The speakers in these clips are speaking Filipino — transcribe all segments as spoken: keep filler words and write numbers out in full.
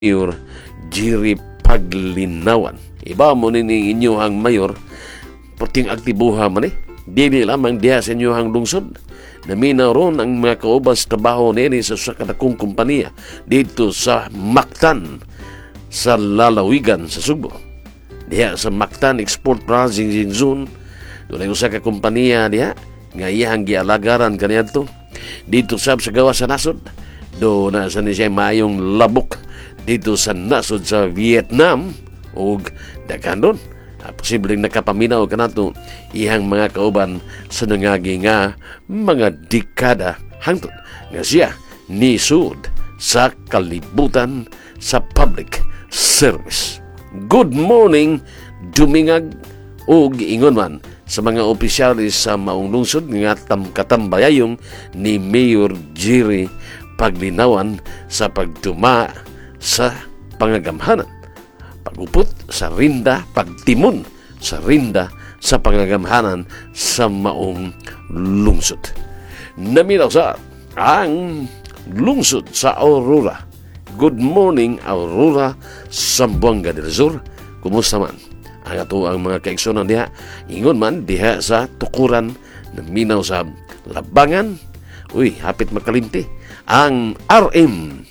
Mayor Jerry Paglinawan. Iba mo ni inyong mayor, puting aktibuha man eh. Dili lamang diha sa inyong lungsod. Naminaw ron ang mga kaubas trabaho nini sa sakadakong kumpanya dito sa Mactan, sa lalawigan sa Subo. Diha sa Mactan Export Processing Zone, doon ay usa ka kumpanya diha nga iyang gialagaran kaniadto dito sab sa gawas sa nasod. Do na sa ni siya mayong labok dito sa nasod sa Vietnam o daghan doon. Uh, posibleng nakapaminaw ka na ito ihang mga kauban sa nangagi nga mga dekada hangtod nga siya nisud sa kalibutan sa public service. Good morning, dumingag o giingon man sa mga opisyalis sa maong lungsod nga katambayayong ni Mayor Jerry Paglinawan sa pagduma sa pangagamhanan, pagupot sa rinda, pagtimon sa rinda sa pangagamhanan sa maong lungsod. Naminaw sa ang lungsod sa Aurora. Good morning, Aurora, Zamboanga del Sur. Kumusta man? Ang ato ang mga kaigsunan diha, ingon man diha sa tukuran, naminaw sa Labangan. Uy, hapit makalimti. Ang R M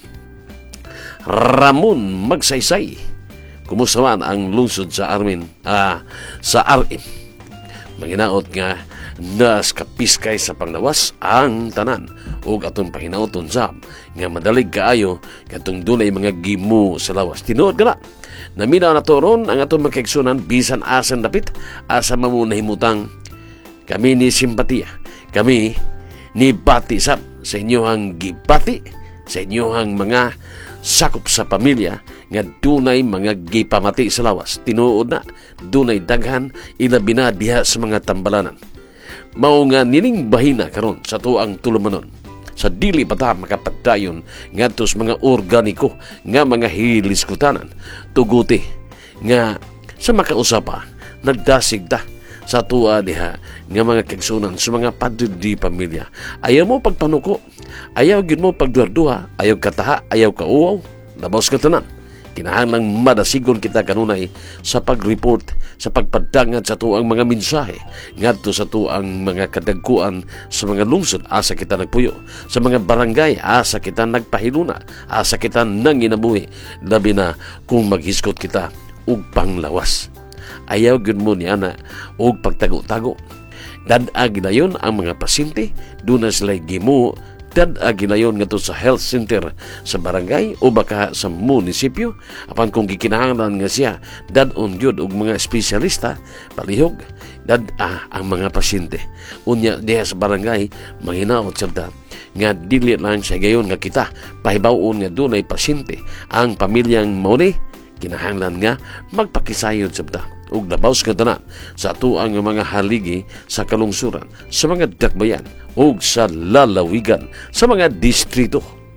Ramon Magsaysay. Kumusta man ang lungsod sa Armin, ah, sa R M? Manginaot nga nas kapiskay sa panglawas ang tanan ug atong pahinaoton sab nga madalig kaayo katong dunay mga gimo sa lawas. Tinuod ka na. Naminaw na toron ang atong makaigsunan bisan asan dapit asa mamunahimutang kami ni simpatiya. Kami ni bati sab sa inyohang gibati, sa inyohang mga sakop sa pamilya nga dunay mga gipamati sa lawas. Tinuod na dunay daghan ilabi na diha sa mga tambalanan. Mao nga nining bahina karon sa tuang tulumanon sa dili pa ta makapagdayon ngadto sa mga organiko nga mga hiliskutanan. Tuguti nga sa makausapa nagdasig ta sa tuwa diha nga mga kagsunan sa mga padud di pamilya. Ayaw mo pagpanuko, ayaw gid mo pagduha-duha, ayaw kataha, ayaw kauaw, labos ka tanan. Kinahanglang madasigon kita kanunay sa pag-report, sa pagpadangad sa tuang mga mensahe ngadto sa tuang mga kadagkuan sa mga lungsod asa kita nagpuyo, sa mga barangay asa kita nagpahiluna, asa kita nanginabuhi, labi na kung maghiskot kita ug panglawas. Ayaw gud mo niya na og pagtago-tago. Dad-ag ginayon ang mga pasyente, doon na sila gimu, dad-ag ginayon nga to sa health center sa barangay o baka sa munisipyo. Apan kung gikinahanglan nga siya, dad-on yun og mga espesyalista, palihog, dad-a ang mga pasyente. Unya diha sa barangay, manginaot sabda nga dili lang sa gayon nga kita, pahibawon nga doon ay pasyente. Ang pamilyang mauni, kinahanglan nga magpakisayod sabda ug labaws ka tanan sa tuang mga haligi sa kalungsuran, sa mga dakbayan ug sa lalawigan, sa mga distrito.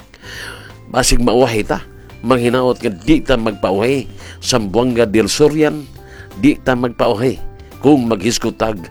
Basig mauwahi ta, manghinaot nga di ta magpauhay sa Zamboanga del Surian, di ta magpauhay kung maghiskutag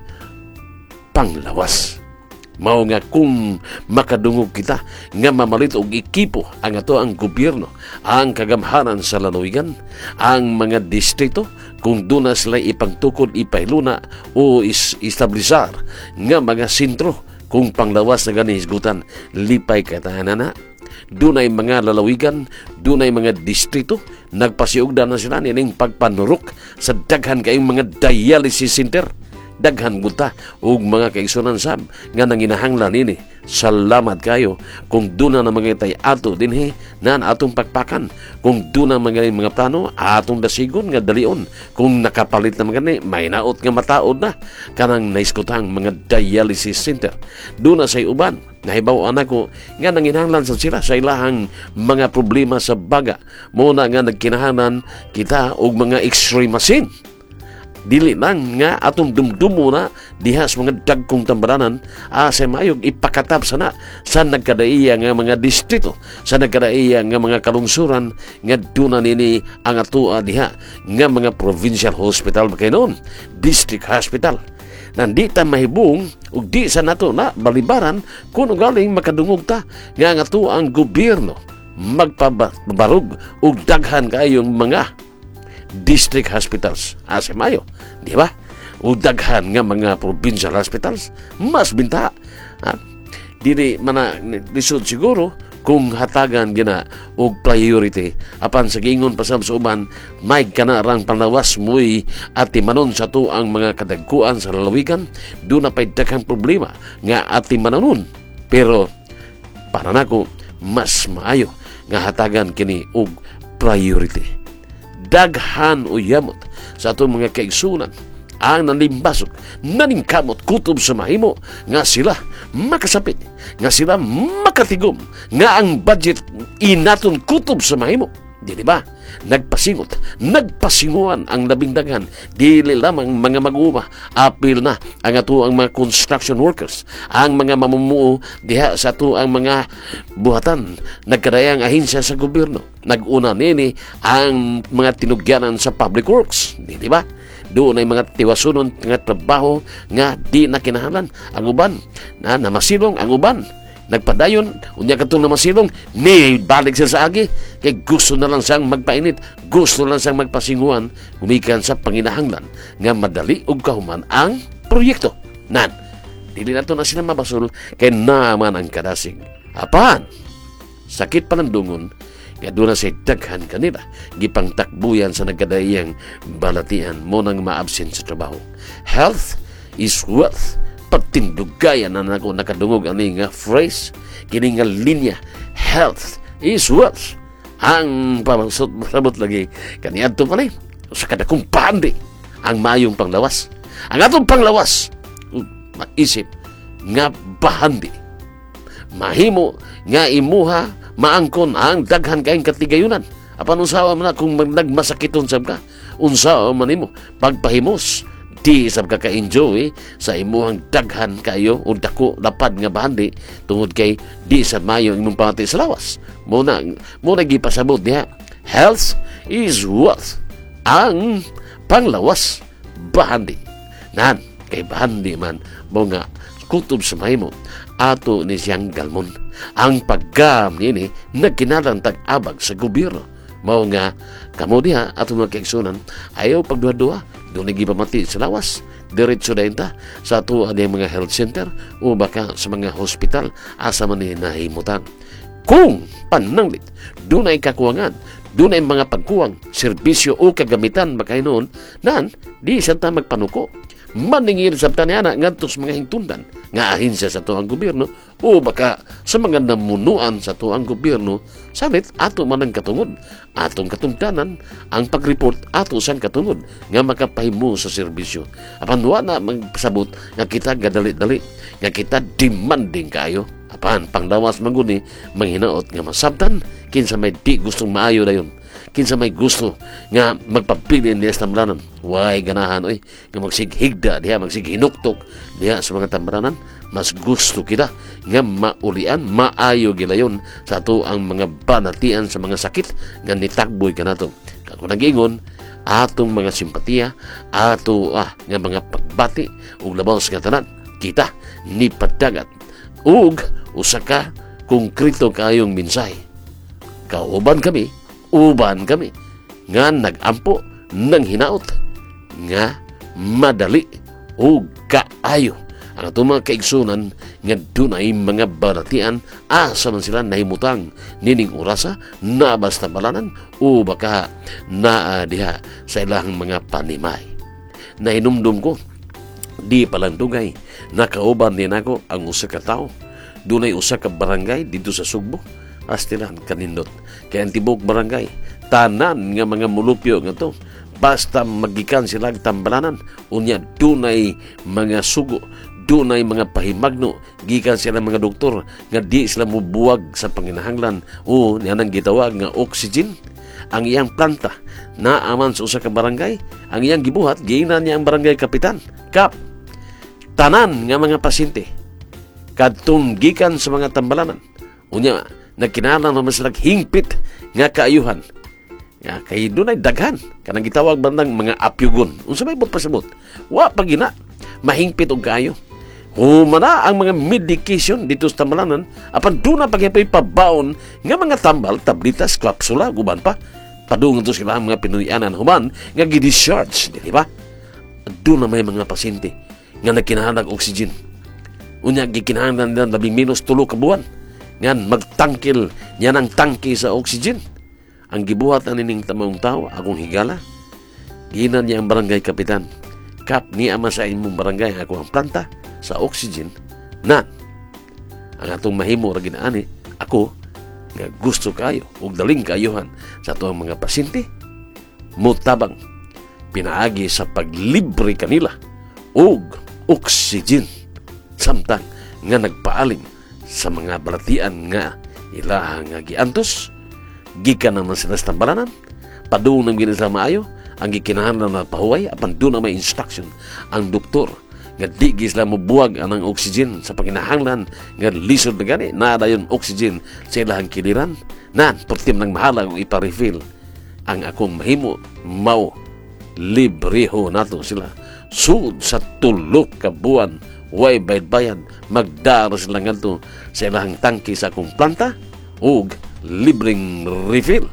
panglawas. Mao nga kung makadungog kita nga mamalit og ekipo ang ato ang gobyerno, ang kagamhanan sa lalawigan, ang mga distrito, kung doon na sila ipangtukod, ipahiluna o is establisar nga mga sentro kung panglawas na ganihisgutan, lipay katahanan na. Doon ay mga lalawigan, doon ay mga distrito, nagpasiugdan na sila nining pagpanurok sa daghan kayong mga dialysis center. Daghan gunta ug mga kaigsunan sab nga nanginahanglan ini. Salamat kayo kung duna na mga tay ato dinhi nan atong pagpakan, kung duna mga mga plano atong dasigon nga dalion, kung nakapalit na mga ni may naot nga mataod na kanang naiskutang mga dialysis center. Duna say uban nahibaw anak ko nga nanginahanglan sa sila sa ilahang mga problema sa baga, muna nga nagkinahanglan kita og mga x-ray machine. Dili lang nga atong dumdumo na diha sa mga dagkong tambaranan asa mayog ipakatab sana sa nagkadaiya nga mga distrito, sa nagkadaiya nga mga kalungsuran nga duna nini ang atua diha nga mga provincial hospital ba kayo noon, district hospital. Nandi ta mahibong ug di sa nato na balibaran kuno galing makadungog ta nga nga atua ang gobyerno magpabarog ug daghan kayong mga district hospitals asa mayo, di ba? Ug daghan nga mga provincial hospitals mas binta. Ha? Dili man lisod siguro kung hatagan gina og priority apan sa gingon pasab sa uban may kanarang panawas moy ati manon sa to ang mga kadagkuan sa lalawigan do na pay daghang problema nga ati mananon, pero para nako mas maayo nga hatagan kini og priority. Daghan o yamot sa atong mga kaigsunan ang nalimbasok, naningkamot kutob sa mahimo nga sila makasapit, nga sila makatigom, nga ang budget inaton kutob sa mahimo. Di ba? Nagpasingot, nagpasinguan ang labing daghan. Dili lamang mga mag-uma, apil na ang ato ang mga construction workers, ang mga mamumuo diha sa ato ang mga buhatan, nagkadayang ahensya sa gobyerno. Nag-una nini ang mga tinugyanan sa public works. Di ba? Doon ay mga tiwasunon nga trabaho nga di na kinahanglan. Ang uban na namasilong, ang uban nagpadayon, unya katong namasilong, ni balik siya sa agi, kay gusto na lang siyang magpainit, gusto na lang siyang magpasinguan, humikan sa panginahanglan, nga madali og kahuman ang proyekto. Nan, dili na to na sila mabasol, kay naman ang kadasig. Apan, sakit pa ng dungon, nga doon na siya daghan kanila, gipang takbuyan sa nagkadayang balatian mo nang maabsent sa trabaho. Health is wealth. Pagtindugayan na nako nakadungog ani nga phrase, kini nga linya, health is wealth. Ang pamasot lagi kaniadto pa ni sa kada kung pandi ang mayong panglawas. Ang atong panglawas maisip nga bahandi mahimo nga imuha maangkon ang daghan kayong katigayunan. Apan unsawa man kung nagmasakiton sab ka, unsawa man nimo pagpahimos di sab ka ka-enjoy sa imuhang daghan kayo o dako lapad nga bahandi tungod kay di sa mayo imong pamati sa lawas. Muna muna gipasabot diha, health is wealth. Ang panglawas bahandi. Nan kay bahandi man mo nga kutob sa mahimo ato ni siyang galmon. Ang paggam nini nagkinalang tag-abag sa gobyerno. Mao nga kamo diha ato mga kaigsunan ayaw pagduha-duha doon nagipamati sa lawas diretso dayon ta sa ato ang mga health center o baka sa mga hospital asa man ni nahimutan. Kung pananglit doon ay kakuwangan, doon ay mga pagkuwang serbisyo o kagamitan bakay noon, nan di sa ta magpanuko maningir sa tanyana ngadto sa mga hingtundan nga ahensya sa tuang gobyerno o baka sa mga namunuan sa tuang gobyerno, salit ato man ang katungod, atong katungdanan ang pag-report ato sang katungod nga makapahimo sa serbisyo. Apan wa na magsabot nga kita gadali-dali, nga kita demanding kayo. Apan pangdawas maguni manghinaot nga masabtan kinsa may di gustong maayo dayon, kinsa may gusto nga magpabilin diha sa tambranan, way ganahan oy nga magsighigda diha, magsighinuktok diha sa mga tambranan. Mas gusto kita nga maulian, maayo gilayon sa ato ang mga banatian sa mga sakit nga nitakboy ka nato. Kako nagingon atong mga simpatiya, ato ah, nga mga pagbati ug labaw sa tanan kita ni padagat ug usa ka konkreto kayong mensahe. Kauban kami, uban kami nga nagampo nang hinaot nga madali ug kaayo ang atong mga kaigsunan nga dunay mga baratian asa man sila nahimutang nining orasa na basta balanan o baka naa diha sa ilang mga panimay. Nahinumdum ko di palang dugay nakauban din ako ang usa ka tawo. Dunay usa ka barangay dito sa Sugbo, astilan kanindot kay ang tibok barangay tanan nga mga mulupyo nga to basta magikan sila tambalanan unya dunay mga sugo, dunay mga pahimagno gikan sila mga doktor nga di sila mubuwag sa panginahanglan o nianang gitawag nga oxygen. Ang iyang planta na aman sa usa ka barangay, ang iyang gibuhat giingnan niya ang barangay kapitan kap tanan nga mga pasyente kadtong gikan sa mga tambalanan unya nagkinahanglan naman sila hingpit nga kaayuhan. Ya, kay dunay daghan kanang gitawag bandang mga apyugon. Unsa may pasabot? Wa pagina mahingpit og kaayo. Humana ang mga medication dito sa tambalanan, apan doon na pagyapay pabaon nga mga tambal, tablitas, kapsula, guban pa. Padungan to sila ang mga pinuyanan human nga gi-discharge, di ba? Doon na may mga pasyente nga nagkinahanag oxygen. Unya, gikinahanglan nila labing minus tulo ka buwan. Nga magtangkil niya ng tangke sa oxygen. Ang gibuhat na nining tamang tao, akong higala, ginan niya ang barangay kapitan. Kap, niya ama sa imong barangay, ako ang planta sa oxygen na ang atong mahimo ra ginaani ako nga gusto kayo ug daling kayuhan sa atong mga pasyente mutabang pinaagi sa paglibre kanila og oxygen samtang nga nagpaalim sa mga balatian nga ilaha nga giantos gikan naman sila sa tambalanan padung ng ginisa maayo ang gikinahanglan na pahuway apan doon na may instruction ang doktor nga di gisla mo buwag anang oxygen sa paginahanglan nga lisod na gani na dayon oxygen sa ilahang kiliran na pertim ng mahala kung ipa-refill ang akong mahimo mau libreho nato sila sud sa tulo ka buwan way bayad-bayan magdaro sila ngadto sa ilahang tangke sa akong planta ug libreng refill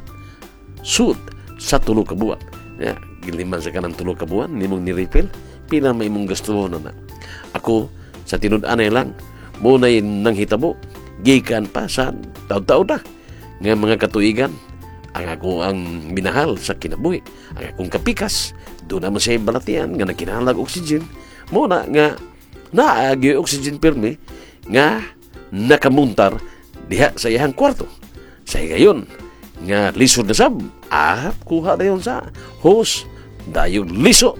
sud sa tulo ka buwan ya giliman sa kanang tulo ka buwan nimong ni refill pila may imong gasto na na. Ako, sa tinud-anay lang, muna'y nang hitabo, gikan pa sa taon-taon na, nga mga katuigan, ang ako ang minahal sa kinabuhi, ang akong kapikas, doon naman siya balatian, nga nagkinahalag oxygen, muna nga, naagi oxygen permi, nga nakamuntar diha sa iyang kwarto. Sa gayon, nga lisod na sab, ah, kuha na yun sa hose, dayon liso,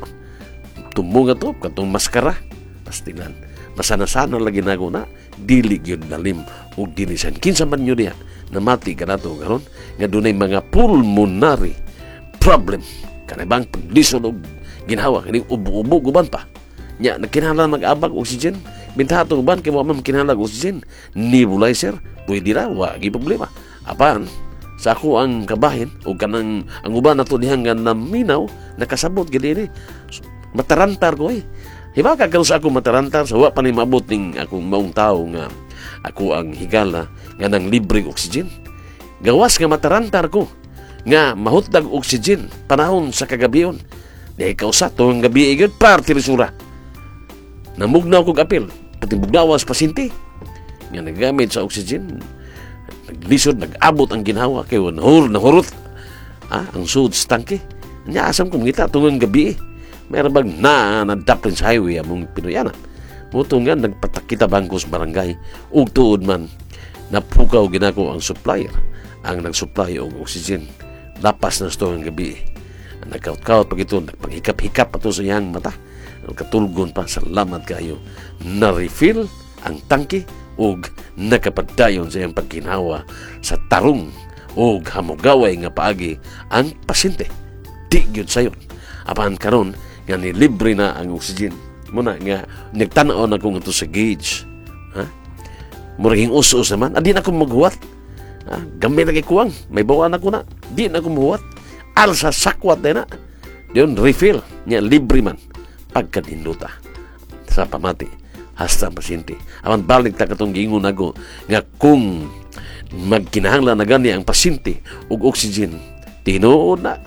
tumunga to katong maskara pastilan masana-sana lagi na na dili gyud dalim ug dili san kinsa man yun niya namati ka nato karon nga dunay mga pulmonary problem kanibang paglisod og ginhawa kini ubo-ubo guban pa nya nagkinahanglan mag-abag oxygen bintato uban kay mo man kinahanglan oxygen nebulizer pwede ra wa gi problema apan sa ako ang kabahin o kanang ang uban nato dihang nga naminaw nakasabot gid ini matarantar ko eh. Hiba ka sa ako matarantar sa wa pa ni mabot ning akong maong tao nga ako ang higala nga ng libreng oxygen. Gawas nga matarantar ko nga mahutdag oxygen panahon sa kagabion. Dahil kausa to ang gabi igod party resura. Namugnaw kog apil pati bugnawas pasyente nga nagamit sa oxygen. Naglisod, nag-abot ang ginhawa kay nahur, nahurot ah, ang sud sa tangke. Nya asam kong ngita tungang gabi eh. Meron bang na nadaplin sa highway among Pinoyanan. Mutungan nagpatakita bangkos barangay ug tuod man napukaw ginako ang supplier ang nagsupply og oxygen. Lapas na sto ang gabi. Nagkaut-kaut pag ito nagpanghikap-hikap ato sa iyang mata. Katulgon pa salamat kayo. Na-refill ang tangke ug nakapadayon sa iyang pagkinawa sa tarong ug hamugaway nga paagi ang pasyente. Di gyud sayon. Apan karon nga ni libre na ang oxygen. Muna nga nagtanaw na kong ito sa gauge. Ha? Muraging us-us naman. Ah, di na akong maghuwat. Ha? Gamay lagi kuwang. May bawaan ako na. Di na akong maghuwat. Alsa sakwat na na. Diyon refill. Nga libre man. Pagkatinduta. Sa pamati. Hasta pasyente. Aman balik ta katong gingon ako nga kung magkinahanglan na gani ang pasyente ug oxygen, tinuod na.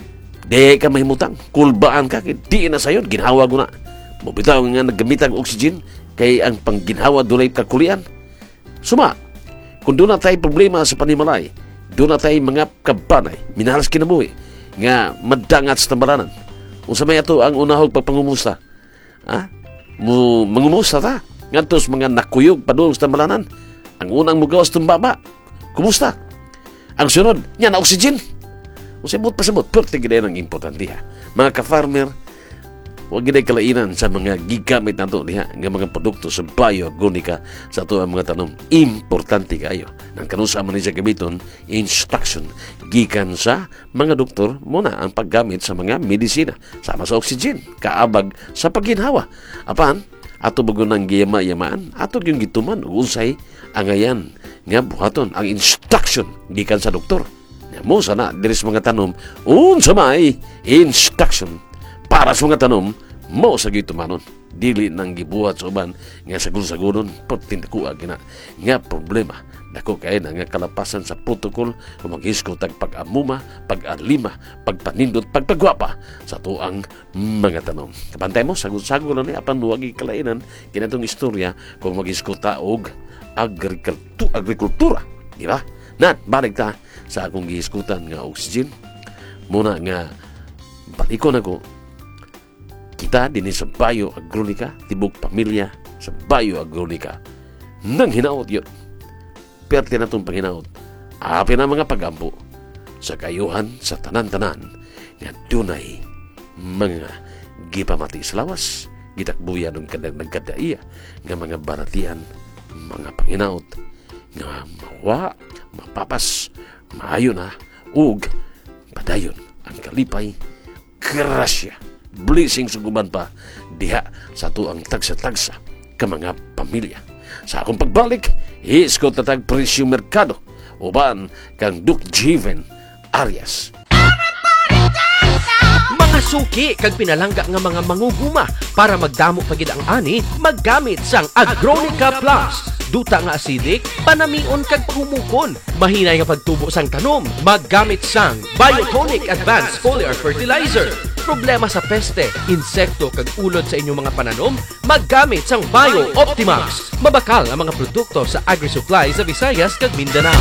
Di ka mahimutang, kulbaan ka, di na sayon, ginhawa ko na. Mabitaw nga naggamit ang oxygen, kay ang pangginhawa doon ay kakulian. Suma, kung doon na tayo problema sa panimalay, doon na tayo mga kabanay, minahalas kinabuhi, nga madangat sa tambalanan. Kung sa may ito ang unahog pagpangumusta, ha? Mo, mangumusta ta, nga tos mga nakuyog pa doon sa tambalanan. Ang unang mugawas tumbaba, kumusta? Ang sunod, nga na oxygen. O sabot pa sabot, pero tigilay ng importante ha. Mga ka-farmer, huwag ginay kalainan sa mga gigamit nato diha nga mga produkto sa bioorganica sa ato ang mga tanom. Importante kayo. Nang kanusa man niya gamiton, instruction gikan sa mga doktor muna ang paggamit sa mga medisina sama sa oxygen, kaabag sa pagginhawa. Apan, ato bago ng giyama-yamaan, ato yung gituman, usay angayan nga buhaton ang instruction gikan sa doktor. Mo sana diri sa mga tanom unsa may instruction para sa mga tanom mo sa gitumanon. dili nang gibuhat sa uban nga sagun-sagunon pagtindakuha gina nga problema. Dako kay na nga kalapasan sa protokol kung mag-isko tag pag-amuma, pag-alima, pagpanindot, pagpagwapa sa tuang mga tanom. Kapantay mo, sagun-sagun na ni apan huwag kalainan kinatong istorya kung mag-isko ta og agrikultu agrikultura, di ba? Nat, balik ta sa akong gihiskutan nga oxygen. Muna nga balikon ako kita din sa Bayo Agronica, tibok pamilya sa Bayo Agronica nang hinaot yun. Perte na itong panginaot, apin na mga pagampo sa kayuhan sa tanan-tanan nga dunay mga gipamati sa lawas, gitakbuya ng kadang nagkadaiya nga mga baratian, mga panginaot nga mawa, mapapas, maayo na, ug padayon ang kalipay, grasya, blessing suguban pa diha sa tuang tagsa-tagsa ka mga pamilya. Sa akong pagbalik, isko tatag presyo merkado uban kang Duke Jeven Arias. Mga suki kag pinalangga nga mga manguguma para magdamo pagid ang ani, maggamit sang Agronica Plus. Duta nga acidic, panamion kag pahumukon. Mahinay nga pagtubo sang tanom, maggamit sang Biotonic Advanced Foliar Fertilizer. Problema sa peste, insekto kag ulod sa inyong mga pananom, maggamit sang Bio Optimax. Mabakal ang mga produkto sa agri-supply sa Visayas kag Mindanao.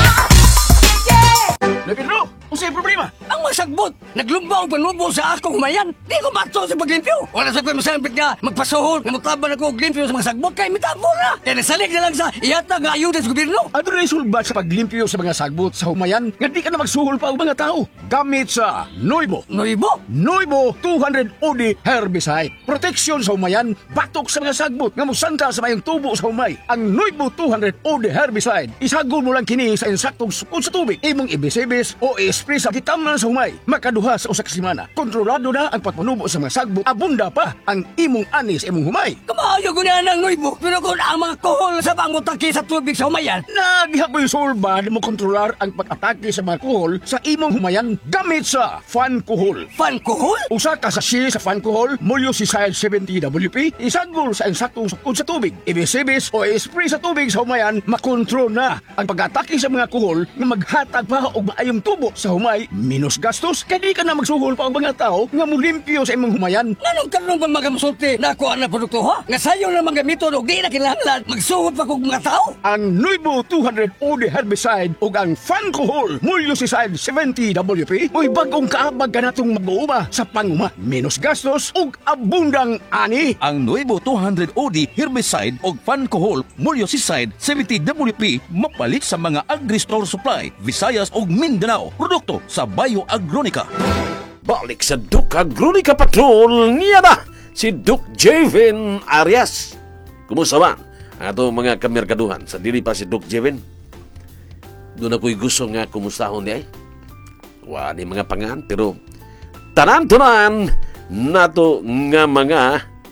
Nagpinro, kung sa'yo problema? Ang masagbot, naglumbaw panubo sa akong humayan. Di ko matso sa paglimpyo. Wala sa ko'y masambit nga, magpasuhol, nga magtaban ako og limpyo sa mga sagbot kay mitabo na. Kaya nasalig na lang sa iyata nga ayuda sa gobyerno. Ano na isulbat sa paglimpyo sa mga sagbot sa humayan nga di ka na magsuhol pa ang mga tao? Gamit sa Noibo. Noibo? Noibo two hundred O D Herbicide. Proteksyon sa humayan, batok sa mga sagbot nga musanta sa mayong tubo sa humay. Ang Noibo two hundred O D Herbicide, isagol mo lang kini sa insaktong sukod sa tubig. Imong ibisibis o i-spray sa kitamnan sa humay. Makaduha sa usa ka semana. Kontrolado na ang pagpanubo sa mga sagbot. Abunda pa ang imong ani sa imong humay. Kamayo ko na ng Noibo. Pero kung ang mga kohol sa pangutaki sa tubig sa humayan, Nagihapoy solba na mo kontrolar ang pag-atake sa mga kuhol sa imong humayan gamit sa Fan Kuhol. fan kohol? Usa ka sachet sa Fan Kuhol, Molyosicide seventy W P, isagol sa insaktong sukod sa tubig. Ibisibis o i-spray sa tubig sa humayan, makontrol na ang pag-atake sa mga kuhol na maghatag pa og maayong tubo sa humay, minus gastos, kaya di ka na magsuhol pa og mga tao nga mulimpyo sa imong humayan. Nanong karoon pa magamusulti na ako ang produkto ha? Nga sayo na mga gamito o di na kinahanglan, magsuhot pa kong mga tao? Ang Noibo two hundred O D Herbicide ug ang Fan Kuhol, Molyosicide seventy W P, mo'y bagong kaabag ka natong mag-uuma sa panguma, minus gastos ug abundang ani. Ang Nuevo two hundred O D Herbicide o Fancohol Molyosicide seventy W P mapalit sa mga Agri-Store Supply, Visayas ug Mindanao. Produkto sa Bayo Agronica. Balik sa Duke Agronica Patrol, niya na si Duke Jeven Arias. Kumusta man ang atong mga kamerkaduhan? Sa dili pa si Duke Jeven, doon ako'y gusto nga kumustahon di ay. Wala ni mga pangan, pero tanan-tanan nato nga mga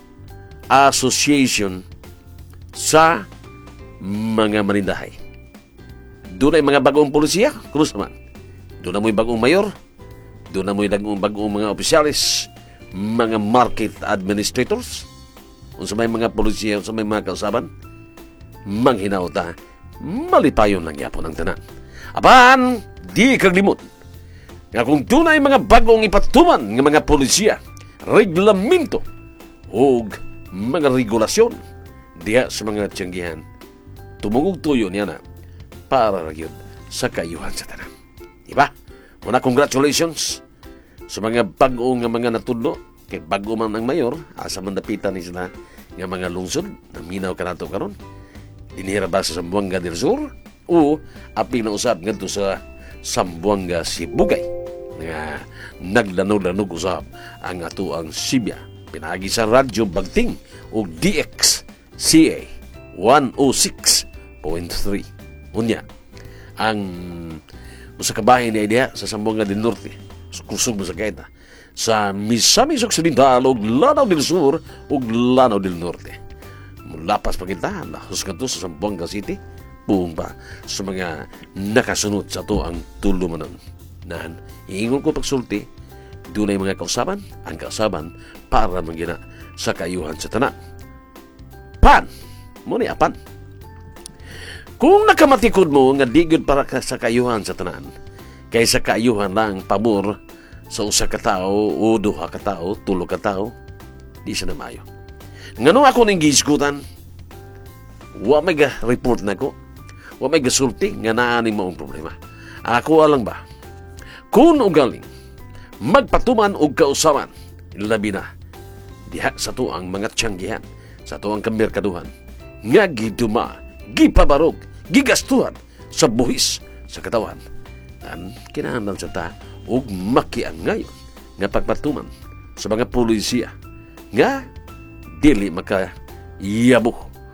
association sa mga manindahay. Doon ay mga bagong polisiya, kumusta man? Doon na mo'y bagong mayor, doon na mo'y bagong, bagong mga opisyalis, mga market administrators, unsa may mga polisiya, unsa may mga kausaban, manghinaw ta, malipayon lang yapon ang tanan. Apan, di kaglimot, nga kung tunay mga bagong ipatuman ng mga polisiya, reglamento, o mga regulasyon, diya sa mga tiyanggihan, tumungog tuyo niya na, para nagyod sa kayuhan sa tanan. Diba? Muna, congratulations sa mga bagong nga mga natudlo, kay bago man ang mayor, asa man dapitan ni sila nga mga lungsod, na minaw ka nato karon, dinihira ba sa Zamboanga del Sur, o api na usap nga sa Zamboanga Sibugay, nga naglanaw-lanog usap ang ato ang Sibya, pinagi sa radyo Bagting o D X C A one oh six point three. Unya, ang usa ka bahin ni idea sa Zamboanga del Norte, sa kusog mo sa Gaeta, sa Misamis Occidental ug Lanao del Sur ug Lanao del Norte. Mulapas pa kita, lahos ka to sa Zamboanga City, buong pa sa mga nakasunod sa to ang tulumanon. Nahan, hiingon ko pagsulti, doon ay mga kausaban, ang kausaban para magina sa kaayuhan sa tanan. Pan, mo ni apan. Kung nakamatikod mo nga di gyud para ka sa kaayuhan sa tanan, kay sa kaayuhan lang pabor sa usa ka tawo o duha ka tawo, tulo ka tawo, di siya na maayo. Ngano ako ning gisgutan? Wa may ga report na ko. Wa may gasulti nga naa ni maong problema. Ako alang ba? Kung ugaling magpatuman og kausaman, labi na diha sa tuang mga tiyanggihan, sa tuang kamerkaduhan, nga giduma, gipabarog, gigastuhan sa buhis sa katawan. Ang kinahanglan sa ta og makiangayon nga pagpatuman sa mga pulisiya nga dili maka yabo.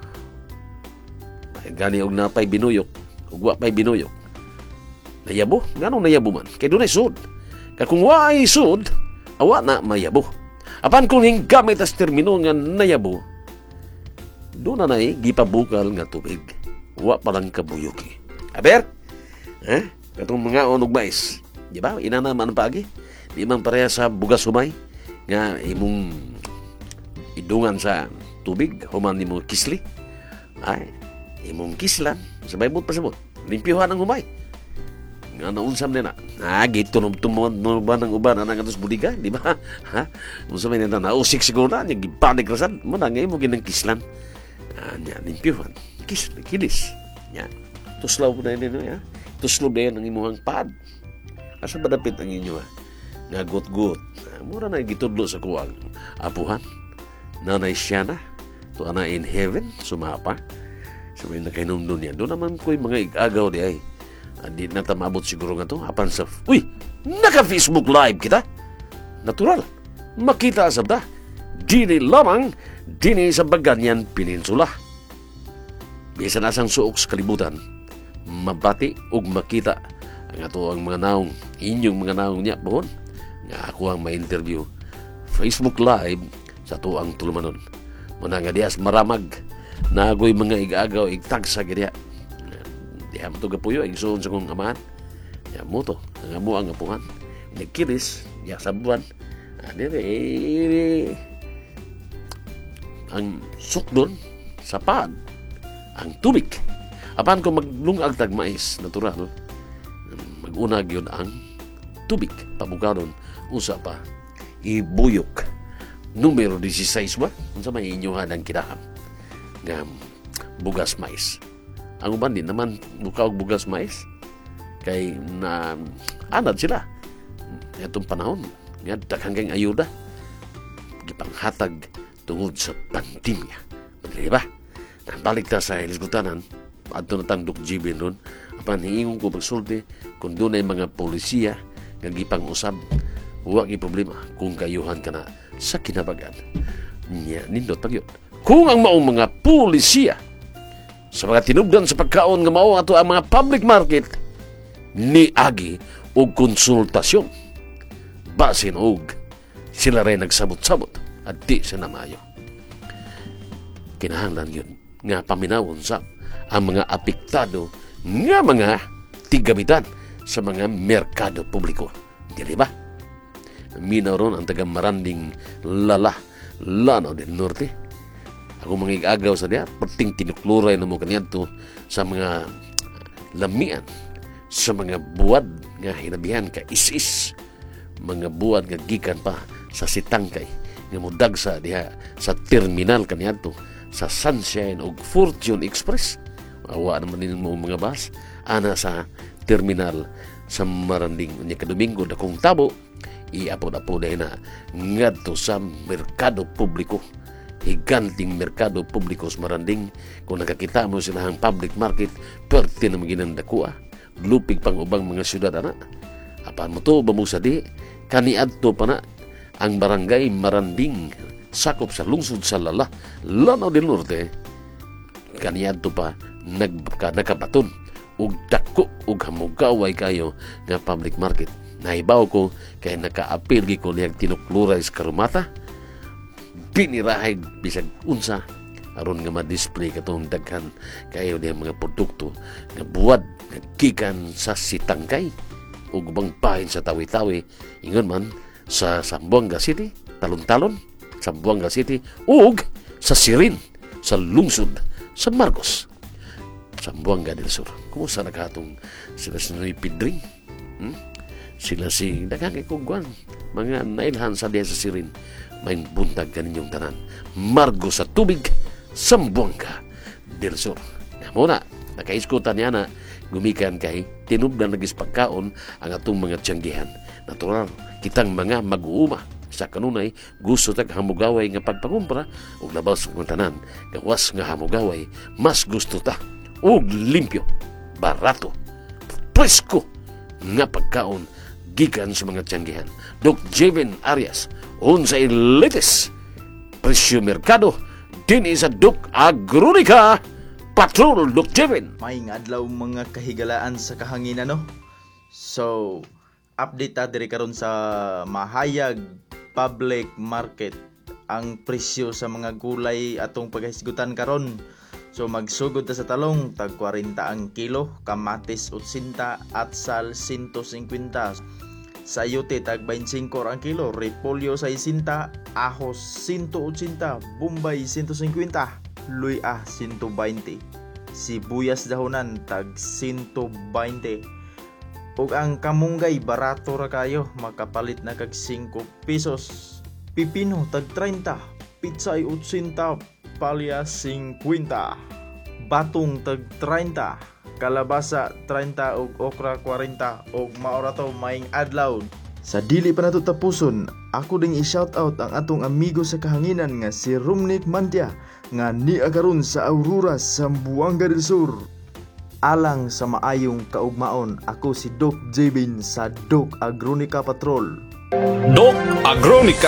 Gani og napay binuyok, ug wa pay binuyok. Nayabo, nganong nayabo man? Kay dunay sud. Kay kung wa ay sud, awa na mayabo. Apan kung hinggamit as termino nga nayabo, doon na na'y gipabukal nga tubig. Wa palang kabuyoki. Aber? Eh? Katong mga onog mais. Di ba? Ina naman pagi. Di man pareha sa bugas humay. Nga imong idungan sa tubig. Human ni mo kisli. Ay, imong kislan. Sabay mo pasabot. Limpyuhan ang humay. Nga naunsam nila. Ah, gito nung tumuban ng uban anang atos budiga. Di ba? Ha? Unsam nila na nausik siguro na. Yung gipanik rasan. Muna ngayon mo ginang kislan. Ah, niya, limpyuhan. Kis, kilis. Yan. Tuslaw po na yun, ya. Tuslaw na yan ang imuhang pad. Asa ba dapit ang inyo, ha? Nga gut-gut. Ah, mura na gitudlo sa kuwang apuhan. Nanay siya na. To ana in heaven, sumapa. Sabi na kay nung yan. Doon naman ko'y mga igagaw di ay. Hindi na tamabot siguro nga to. Apan sa, uy, naka-Facebook live kita. Natural. Makita asab da. Dini lamang, dini sa Baganyan Peninsula. Bisa na sang suok sa kalibutan, mabati ug makita ang ato ang mga naong, inyong mga naong niya pohon, nga ako ang ma-interview. Facebook live sa ato ang tulumanon. Muna nga diyas maramag, na ako'y mga igagaw, igtagsa gaya. Diha mo ito gapuyo, igsuon sa kong amahan. Diha mo ito, ang amo ang apuhan. Nagkiris, diya sa buwan. Dire, eh, ang sukdon sa pad, ang tubig. Apan kung maglungag tag mais, natural, magunag yun ang tubig. Pabukadon, usa pa, ibuyok. Numero sixteen ba? Kung sa may inyuhan ang kinaham. Nga, bugas mais. Ang uban din naman, bukaw bugas mais. Kay na, anad sila. Itong panahon, nga, hanggang ayuda. Gipanghatag tungod sa pandemya. Madali ba? Balik ta sa Hilisgutanan, at ito natandok G B ron, apan hiingon ko pagsulti, kung doon ay mga polisiya, nga gipang usab, huwag problema kung kayuhan ka na sa kinabagan. Nya, nindot pag yun. Kung ang maong mga polisiya, sa mga tinugdan sa pagkaon nga mao ato ang mga public market, ni agi o konsultasyon. Basin og sila rin nagsabot-sabot at di sinamayo. Kinahanglan yun nga paminawon sa ang mga apektado nga mga tigamitan sa mga merkado publiko. Di ba? Minaw ron ang taga Maranding Lala, Lanao del Norte. Ako mga igagaw sa diya, perting tinukluray na mo kanyan to sa mga lamian, sa mga buwad nga hinabihan ka isis, mga buwad nga gikan pa sa Sitangkay, nga mudagsa diha sa terminal kanyan to, sa Sunshine o Fortune Express. Awa naman din mo mga bus. Ana sa terminal sa Maranding. Unya kadomingo na kung tabo, iapod-apod na ngadto sa merkado publiko. Higanting merkado publiko sa Maranding. Kung nakakita mo silahang public market, perte na maginandakua. Lupig pang ubang mga syudad ana. Apan mo to, bamusa di, kaniadto pa na ang barangay Maranding, sakop sa lungsod sa Lala, Lanao del Norte. Kaniyadto pa nagka, nakabaton ug dako ug hamugaway kayo nga public market. Nahibaw ko kay naka-apil gi ko niyang tinukluray sa karumata. Binirahay bisag unsa aron nga ma-display katong daghan kayo diha mga produkto nga buwad nga gikan sa Sitangkay ug ubang bahin sa Tawi-Tawi, ingon man sa Zamboanga City, Talon-Talon, Zamboanga City ug sa Sirin sa lungsod sa Marcos, Zamboanga del Sur. Kumusta na katong sila si Noy Pidring? Hmm? Sila si nakakikugwan mga nailhan sa diya sa Sirin. May buntag kaninyong tanan. Margo sa tubig, Zamboanga del Sur. Nga muna, nakaiskutan niya na gumikan kay tinubdan nagis pagkaon ang atong mga tiyanggihan. Natural, kitang mga mag-uuma sa kanunay gusto tag hamugaway nga pagpakumpra ug labas ng tanan. Gawas nga hamugaway, mas gusto ta ug limpyo, barato, presko nga pagkaon gikan sa mga tiyanggihan. Doc Jevin Arias, unsay latest presyo merkado din sa Doc Agronica Patrol. Doc Jevin. Maing adlaw mga kahigalaan sa kahanginan no. So, update ta diri karon sa Mahayag Public Market ang presyo sa mga gulay atong paghisgutan karon. So magsugod ta sa talong tag forty ang kilo, kamatis eighty, atsal one fifty, sayote tag twenty-five ang kilo, repolyo sixty, ahos one eighty, bombay one fifty, luya one twenty, sibuyas dahonan tag one twenty. Ug ang kamunggay barato ra kayo, makapalit na kag five pesos. Pipino tag thirty, pitsay eighty, palya fifty, batong tag thirty, kalabasa thirty ug okra forty ug maora to maing adlaw. Sa dili pa nato tapuson, ako ding i-shout out ang atong amigo sa kahanginan nga si Rumnik Mantia nga niya karon sa Aurora, Zamboanga del Sur. Alang sa maayong kaugmaon, ako si Doc Jevin sa Doc Agronica Patrol. Doc Agronica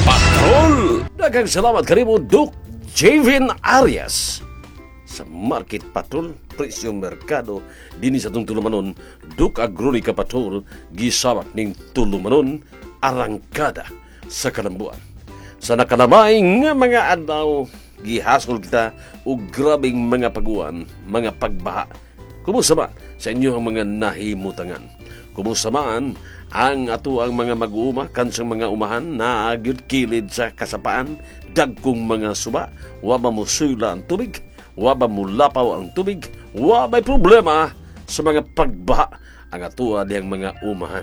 Patrol. Daghang salamat kanimo Doc Jevin Arias sa Market Patrol, presyo merkado dinhi sa atong tulumanon. Doc Agronica Patrol gisabak ning tulumanon arangkada sa kalambuan. Sa nakalamay nga mga adlaw gihasol kita og grabing mga paguan, mga pagbaha. Kumusta ba sa inyo ang mga nahimutangan? Kumusta man ang ato ang mga mag-uuma kansang mga umahan na agyud kilid sa kasapaan, dagkong mga suba, wa ba mo sula ang tubig, wa ba mo lapaw ang tubig, wa ba'y problema sa mga pagbaha ang ato diyang mga umahan.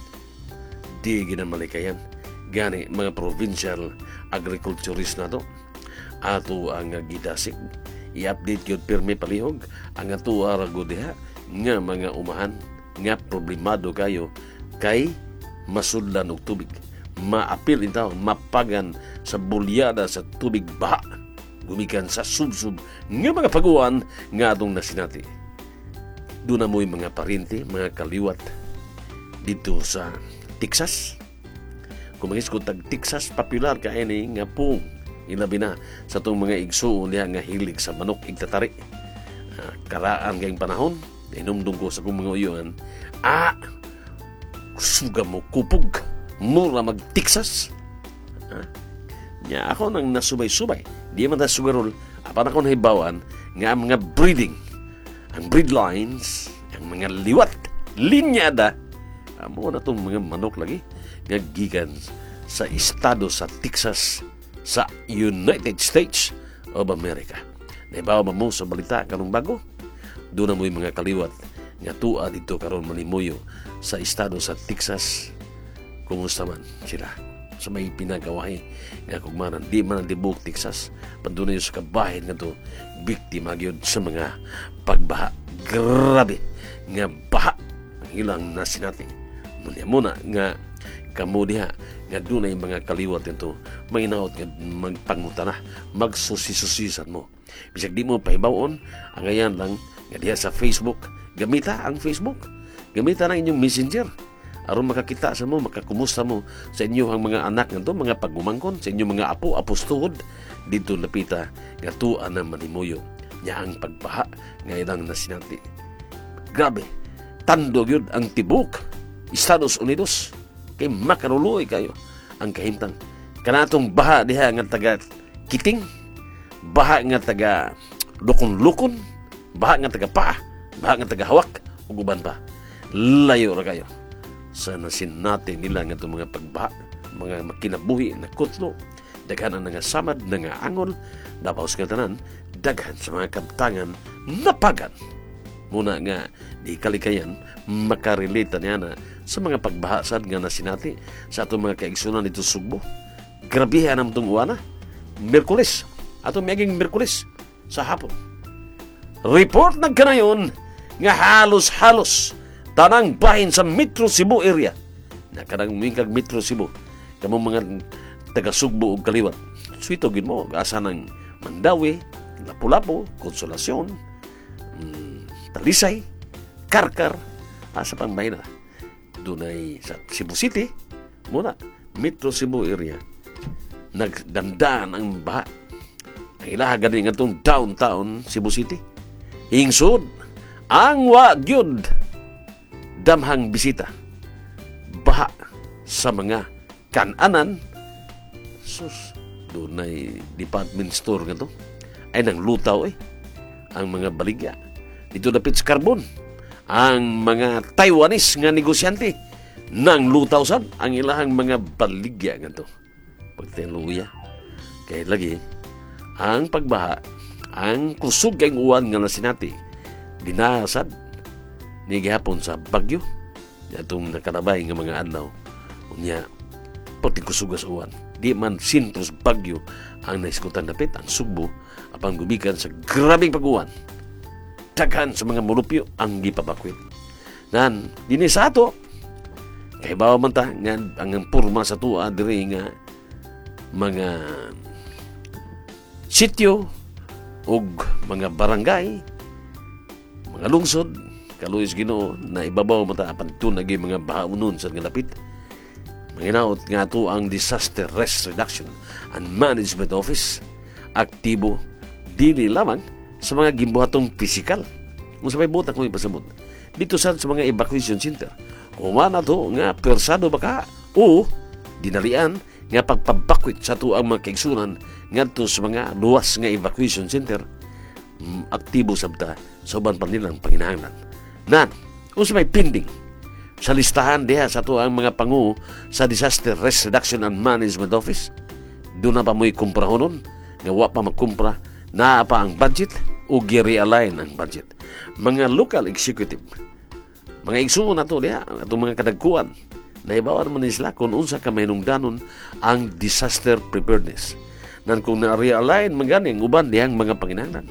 Di ginamalikayan gani mga provincial agriculturist na to ato ang gidasig i-update yun pirmi palihog ang ato arago diha nga mga umahan nga problemado kayo kay masudlan og tubig, maapil itaw mapagan sa bulyada sa tubig baha gumikan sa subsub nga mga paguan nga atong nasinati. Doon na mo'y mga parinti, mga kaliwat dito sa Texas. Kung mangis ko tag Texas, popular ka ini nga pong ilabi na sa itong mga igsuon niya nga hilig sa manok igtatari. Uh, karaan kayong panahon, inumdum ko sa kong mga uyuan, ah, suga mo kupog, mura mag-Texas. Ah, niya ako nang nasubay-subay, di man na sugarol, apan ako nahibawan nga ang mga breeding, ang breed lines, ang mga liwat, linyada, amo na itong mga manok lagi, nga gikan sa estado sa Texas, sa United States of America. Naibawa ba mo sa balita karong bago? Doon na mo yung mga kaliwat nga tua dito karon manimuyo sa estado sa Texas. Kumusta man sila sa may pinagawahi nga kugmanan di man ang tibok Texas pandunan yung sa kabahin nga to biktima gyud sa mga pagbaha. Grabe nga baha ang ilang nasinati. Muna muna nga kamo diha nga dunay mga kaliwat nito may naot nga magpanguta na magsusi-susisan mo bisag di mo pahibawon ang ayan lang nga diha sa Facebook gamita ang Facebook gamita na inyong messenger aron makakita sa mo makakumusta mo sa inyo ang mga anak nito mga pagumangkon sa inyo mga apo apostuhod dito lapita nga tuan na manimuyo nya ang pagbaha nga ilang nasinati. Grabe tando yun ang tibok Estados Unidos kay makaruloy kayo ang kahimtang kanatong baha diha nga taga Kiting, baha nga taga Lukon-Lukon, baha nga taga Paa, baha nga taga Hawak ug uban pa. Layo ra kayo sa nasin natin nila nga itong mga pagbaha, mga makinabuhi na kutlo daghan ang nga samad na nga angol, napaos nga tanan, daghan sa mga kabtangan napagan. Muna nga, di kalikayan, makarelate niya na sa mga pagbahasad nga nasinati sa atong mga kaigsunan dito sa Sugbo. Grabihan ang itong uwana. Merkulis. Atong maging Merkulis sa hapon. Report na kanayon nga halos-halos tanang bahin sa Metro Cebu area. Na kanang mingkag Metro Cebu. Kamong mga taga-Sugbo o Kaliwat. Suitogin mo, asa ng Mandawi, Lapu-Lapu, Konsolasyon, mm, Talisay, Karkar, asa pang bahin na. Doon ay sa Cebu City, muna, Metro Cebu area. Nagdandaan ang baha. Ang ilaha gani nga itong downtown Cebu City. Hingsod, ang wagyod damhang bisita. Baha sa mga kananan. Sus, doon ay department store nga to. Ay nang lutaw eh. Ang mga baligya. Dito dapit sa Carbon. Ang mga Taiwanese nga negosyante nang lutaw sad ang ilahang mga baligya nga to. Pagteluya. Kaya lagi, ang pagbaha, ang kusog kayong uwan nga nasinati, dinasad ni gihapon sa Bagyo. Itong nakanabay nga mga adlaw. Unya, pati kusog sa uwan. Di man sintros Bagyo ang naiskutan dapit, ang Sugbo, apang gubikan sa grabing pag-uwan. Daghan sa mga mulupyo ang gipabakwit. Nan, dini sa ato, kay bawa man ta, nga, ang purma sa tuwa, diri nga, mga sityo, og mga barangay, mga lungsod, kaluis Ginoo, na ibabaw man ta, apan tunagi mga bahaunon sa nga lapit. Manginaot nga to ang Disaster Risk Reduction and Management Office, aktibo, dili lamang sa mga gimbuhatong pisikal. Kung sabay butak mo ipasabot. Dito sa, sa mga evacuation center. Kung na to nga persado baka o dinalian nga pagpabakwit sa to ang mga kaigsunan nga to sa mga luwas nga evacuation center, mm, aktibo sabta sa uban pa nilang panginahanglan. Nan, kung sabay pending sa listahan diha sa to ang mga pangu sa Disaster Risk Reduction and Management Office, doon na pa mo'y kumprahonon nga wa pa magkumpra, na pa ang budget o gi-realign ang budget. Mga local executive, mga igsuon na to diha, itong mga kadagkuan, na ibawan man sila kung unsa ka mahinungdanon ang disaster preparedness. Nan kung na-realign maganing uban dihang mga panginahanglan,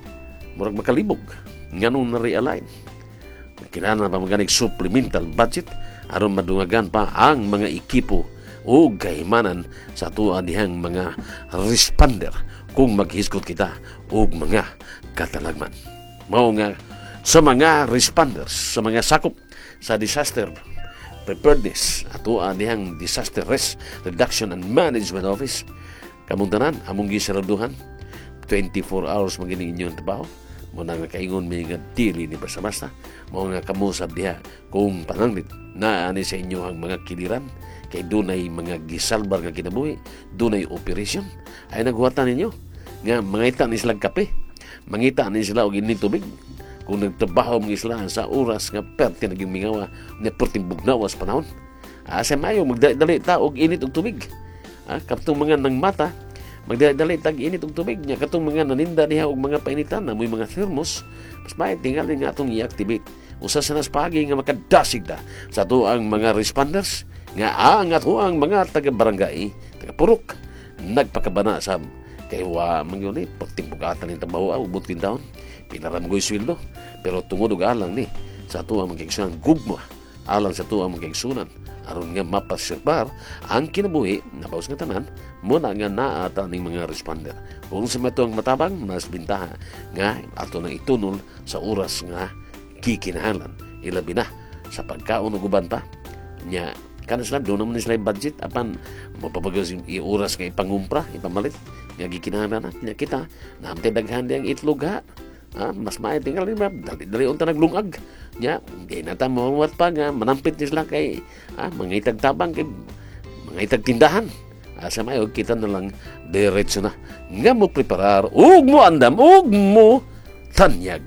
murag makalibog nganong na-realign. Kinahanglan pa maganing supplemental budget aron madungagan pa ang mga ekipo o kahimanan sa tuwa dihang mga responder kung maghiskot kita og mga katalagman. Mao nga sa mga responders, sa mga sakop sa disaster preparedness ato dihang Disaster Risk Reduction and Management Office, kamong tanan among gisaraduhan twenty-four hours magining inyong trabaho. Muna nga kaingon may nga dili ni basta-basta. Mao nga kamusab diha kung pananglit na ani sa inyo ang mga kiliran, kay dunay mga gisalbar nga kinabuhi, dunay operasyon ay naghuwatan ninyo nga mangita ni silang kape, mangita ni sila og ining tubig. Kung nagtrabaho mga isla sa oras nga perte naging mingawa na perting bugnawas panahon, asa mayo magdali ta og init og tubig. Ah, katong mga nang mata magdali tag init og tubig nya, katong mga naninda diha og mga painitan na may mga thermos, mas may tingali nga atong i-activate. Usa sa nas pagi nga makadasig ta sa to ang mga responders nga ang ato ang mga taga-barangay, taga-purok, nagpakabana sa kay wa mangyod ni pagtimbugatan ni trabaho ubot kin taon pinaram goy sweldo, pero tungod og alang ni sa ato ang magigsunan gugma alang sa ato ang magigsunan aron nga mapaserbar ang kinabuhi na paus nga tanan mo na nga naa ata ning mga responder. Kung sa mato ang matabang mas bintaha nga ato nang itunol sa oras nga kikinahanglan, ilabi na sa pagkaon ug uban pa nya kanas lang doon naman sila yung budget apan mapabagas yung oras nga ipangumpra ipamalit nga gikinahanglan na nya kita nahamtay daghan di ang itlog ha. Ah, mas may tinggal ni dali dali unta naglungag nya di na ta mawat pa nga manampit ni sila kay ah, mga itag tabang kay mga itag tindahan. Asa may og kita na lang diretso na nga mo preparar ug mo andam ug mo tanyag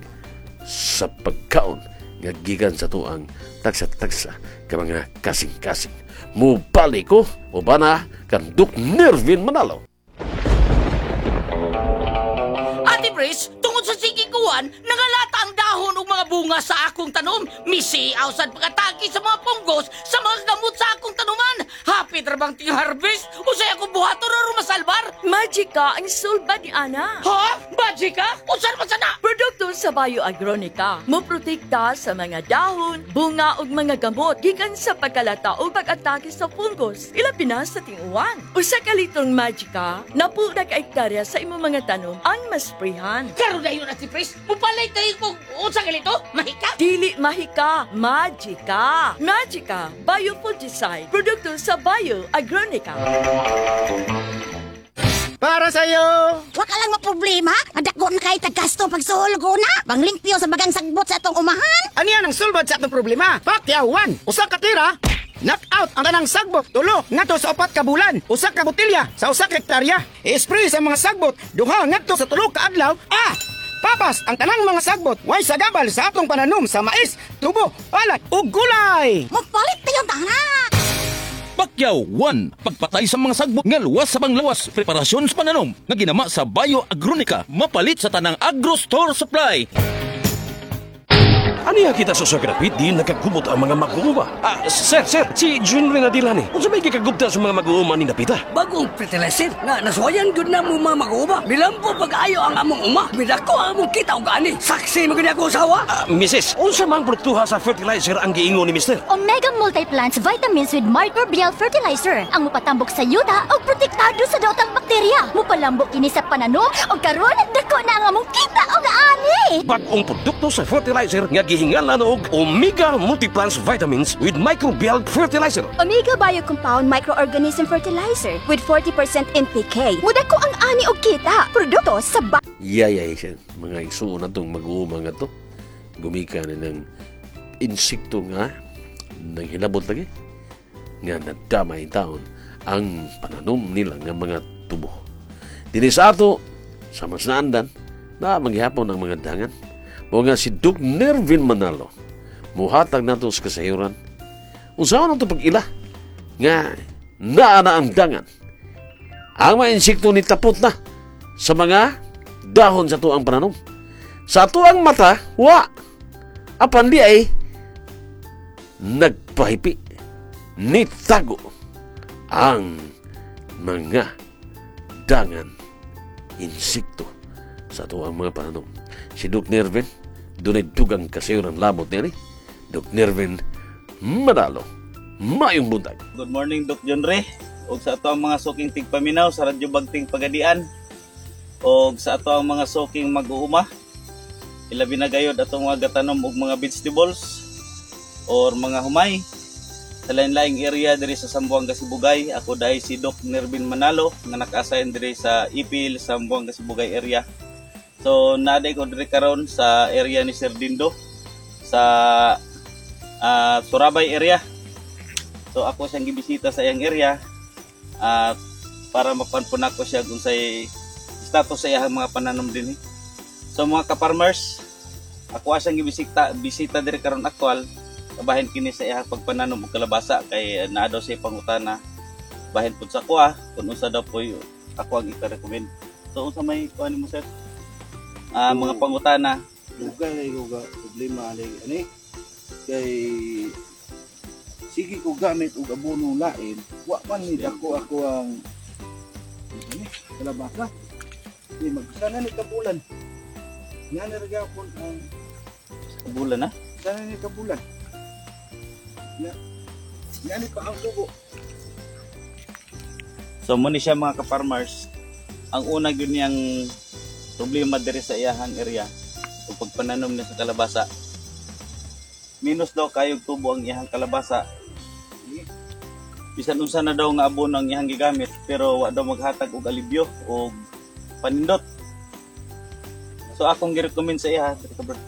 sa pagkaon nga gikan sa tuang tagsa-tagsa ka mga kasing-kasing. Mubalik ko o ba na kan Duk Nervin Manalo. Pres, tungod sa sikikuan, nangalata ang dahon ug mga bunga sa akong tanom. Misiaw sad pagkatagi sa mga punggos sa mga gamot sa akong tanuman. Hapit ra bang ting harvest? Usay ako buhaton ro masalbar? Magika ang sulbad ni Ana. Ha? Magika? Usan man sana? Produkto sa Bio Agronica. Moprotekta sa mga dahon, bunga ug mga gamot gikan sa pagkalata o pag-atake sa fungus. Ilabi na sa tinguan. Usa ka litrong Magika, napuda ka hektarya sa imong mga tanom ang masprihan. Karon dayon na si Pres, mupalay tayo kung unsa galito? Mahika? Dili mahika, Magika. Magika, biofungicide. Produkto sa Bio Agronica. Para sa'yo! Wa ka lang maproblema. Madako na kay taggasto pagsulgo na. Banglimpyo sa bagang sagbot sa atong umahan. Ano yan ang sulbad sa atong problema? Pakyawan! Usa ka tira! Knock-out ang tanang sagbot. Tulo ngadto sa upat ka bulan. Usa ka botelya sa usa ka hektarya. I-spray sa mga sagbot. Duha ngadto sa tulo ka adlaw. Ah! Papas ang tanang mga sagbot. Way sagabal sa atong pananom sa mais, tubo, palay ug gulay. Magpalit tayong tanak. Pacquiao one. Pagpatay sa mga sagbot nga luwas sa banglawas. Preparasyon sa pananom nga ginama sa Bio Agronica. Mapalit sa tanang Agro Store Supply. Ano yan kita sa sagrapit di nagkagubot ang mga mag-uuma? Ah, sir, sir, si Junri na dilani. Kung sa may kikagubta sa mga mag-uuma ni Napita? Bagong fertilizer na nasuwayan gud na mo mga mag-uuma. Bilampo pag-ayo ang among uma. Bidako ang among kita og ani. Saksi mo gani ako usawa. Ah, Missus, unsa mang produktuha sa fertilizer ang giingon ni Mister? Omega Multiplants Vitamins with Microbial Fertilizer ang mupatambok sa yuta o protektado sa daotang bakterya. Mupalambok kini sa pananom o karon dako na ang among kita og ani. Bagong produkto sa fertilizer nga gihingalan og Omega Multiplants Vitamins with Microbial Fertilizer. Omega Biocompound Microorganism Fertilizer with forty percent N P K. Mudako ang ani og kita. Produkto sa ba- Yayay siya. Mga isuon na itong mag-uuma nga to. Gumika na ng insekto nga nang hilabot lagi nga nadamay taon ang pananom nila nga mga tubo. Dini sa ato, sa mas naandan, na maghihapon ang mga dangan. O nga si Doc Nervin Manalo, muhatag nato sa kasayuran. Usahan nato pag-ila nga naa na ang dangan. Ang mga insekto ni tapot na sa mga dahon sa tuang pananom. Sa tuang mata, wa. Apan di ay nagpahipi ni tago ang mga dangan insekto sa tuang mga pananom. Si Doc Nervin, dunay dugang kasayuran lamot nila. Doc Nervin Manalo, mayong buntag. Good morning, Doc Jonre. Og sa ato ang mga suking tigpaminaw sa Radyo Bagting Pagadian. Og sa ato ang mga suking mag-uuma. Ilabi na gayod atong mga gatanom og mga vegetables or mga humay. Sa lain-laing area diri sa Sambuanga, Sibugay. Ako dahil si Doc Nervin Manalo nga naka-assign diri sa I P L Sambuanga, Sibugay area. So naday ko diri karon sa area ni Sir Dindo sa uh, Surabay area. So ako siyang gibisita sa iyang area uh, para mapanpun ako siya kung say status sa iyang mga pananom din. So mga ka-farmers, ako siyang gibisita bisita diri karon aktwal bahin kini sa iyang pagpananom og kalabasa kay uh, naa daw siya pangutana bahin pud sa kuha kung unsa daw po ako ang ika-recommend. So unsa may kuha nimo sir? Uh, mga pangutana dugay ko ga problema ani ani kay sige ko gamit og abono lain wa man ni dako ako ang ani kalabasa di magsana ni kabulan ngana ra gyapon ang kabulan na sana ni kabulan ya ngani pa ang tubo. So mo ni siya mga ka-farmers, ang una gyud niyang problema diri sa iyahang area ug pagpananom niya sa kalabasa. Minus daw kayog tubo ang iyahang kalabasa. Bisan unsa na daw nga abono ang iyahang gigamit pero wa daw maghatag og alibyo o panindot. So akong gi-recommend sa iya,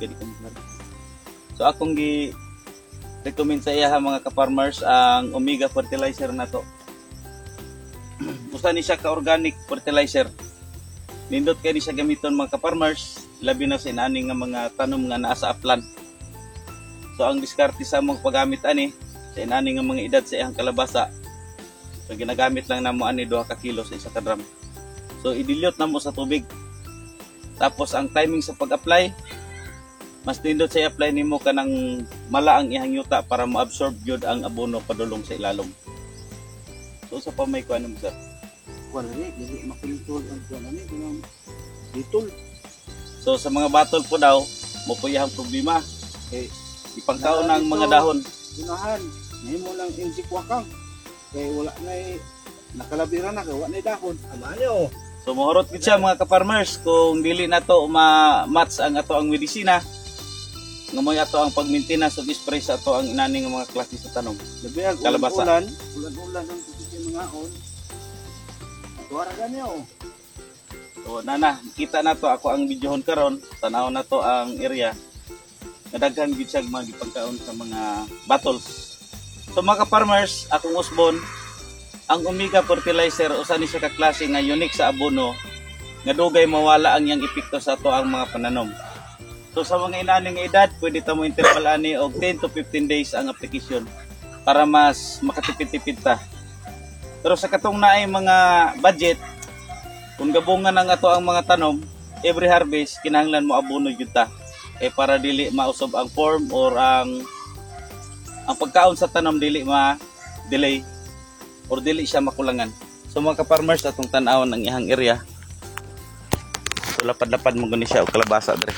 So akong gi-recommend sa iya mga ka-farmers ang Omega fertilizer na to. Usa ni siya ka organic fertilizer. Nindot kay ni siya gamiton mga ka-farmers, labi na sa inani nga mga tanom nga naa sa upland. So ang diskarte sa among paggamit ani sa inani nga mga edad sa iyang kalabasa. So ginagamit lang namo ani duha ka kilo sa isa ka drum. So i-dilute namo sa tubig. Tapos ang timing sa pag-apply, mas nindot sa i-apply nimo kanang mala ang iyang yuta para ma-absorb gyud ang abono padulong sa ilalom. So sa pa may kuan mo sir. Kuan ni, dili makontrol ang kuan ni kanang ditol. So sa mga batol po daw, mo po iyang problema. Eh, ipangkaon ang mga dahon. Unahan, nahimo lang insik wakang. Kay wala na nakalabira na kay wala na dahon. Amanyo. So mohorot gid siya mga ka-farmers kung dili nato ma-match ang ato ang medisina. Nga mo ato ang pag-maintenance ug spray sa ato ang inani nga mga klase sa tanom. Labi ang Kalabasa. ulan, ulan-ulan ang kusikin mga on. Tuwara ganyo. So nana, kita na to ako ang videohon karon, tanaw na to ang area. Nadaghan gid siya magipangkaon sa mga battles. So mga ka-farmers, akong usbon, ang Omega fertilizer usa ni siya ka klase nga unique sa abono nga dugay mawala ang iyang epekto sa ato ang mga pananom. So sa mga inani nga edad, pwede ta mo interval ani og ten to fifteen days ang application para mas makatipid-tipid ta. Pero sa katong naay mga budget, kung gabungan ang ato ang mga tanom, every harvest kinahanglan mo abono gyud ta. Eh para dili mausob ang form or ang ang pagkaon sa tanom dili ma-delay or dili siya makulangan. So mga ka-farmers, atong tan-awon ang ihang area. So lapad-lapad mo gani siya og kalabasa dre.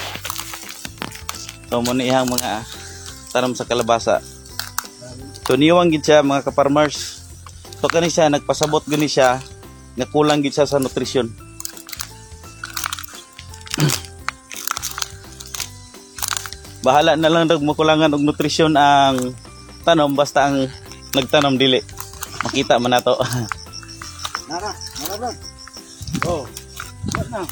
So mo ni ihang mga tanom sa kalabasa. So niwang gid siya mga ka-farmers. So kani siya nagpasabot gani siya nga kulang gid siya sa nutrisyon. Bahala na lang dag makulangan og nutrisyon ang tanom basta ang nagtanom dili. Makita man nato. Nara, nara bro. Oh. What na?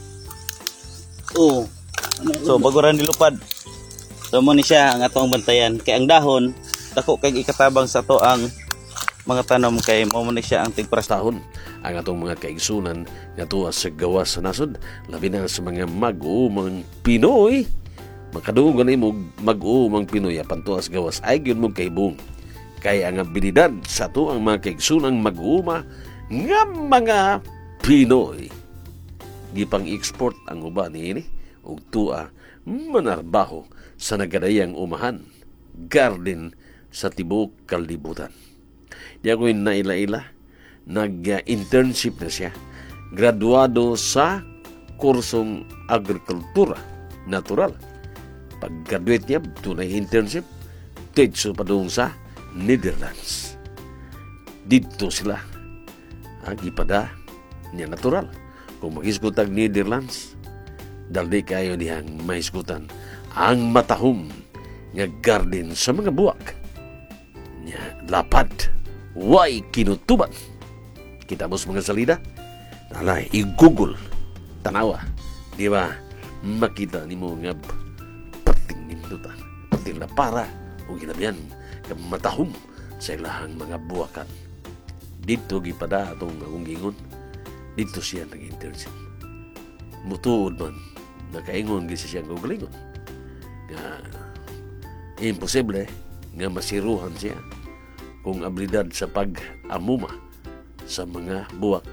Oh. So bago ra nilupad. So mo ni siya ang atong bantayan kay ang dahon dako kay ikatabang sa to ang mga tanom kay mo ni siya ang tigparas Tahon ang atong mga kaigsunan nga tuwa sa gawas sa nasod, labi na sa mga mag-uumang Pinoy. Makaduong gani mo mag-uumang Pinoy apan tuwa sa gawas ay gyud mo kaibong. Kay ang abilidad sa to ang mga kaigsunang mag-uuma nga mga Pinoy. Gipang export ang uban niini ug tuwa manarbaho sa nagadayang umahan, garden sa tibuok kalibutan. Di ako yung naila-ila, nag-internship na siya, graduado sa kursong agrikultura natural. Pag-graduate niya, tunay internship, tetso pa doon sa Netherlands. Dito sila ang ipada niya natural. Kung mag-iskutan Netherlands, daldi kayo niyang maiskutan ang matahom nga garden sa mga buwak. Nya lapad, way kinutuban. Kita mo sa mga salida, alay, i-google, tanawa, di ba, makita ni mo nga pating nindutan, pating na para, o ginabihan, matahom sa ilahang mga buwakan. Dito gipada atong akong gingon, dito siya nag-internship. Mutuod man, nakaingon gisa siya ng galingon. Nga, imposible nga masiruhan siya kung abilidad sa pag-amuma sa mga buwak.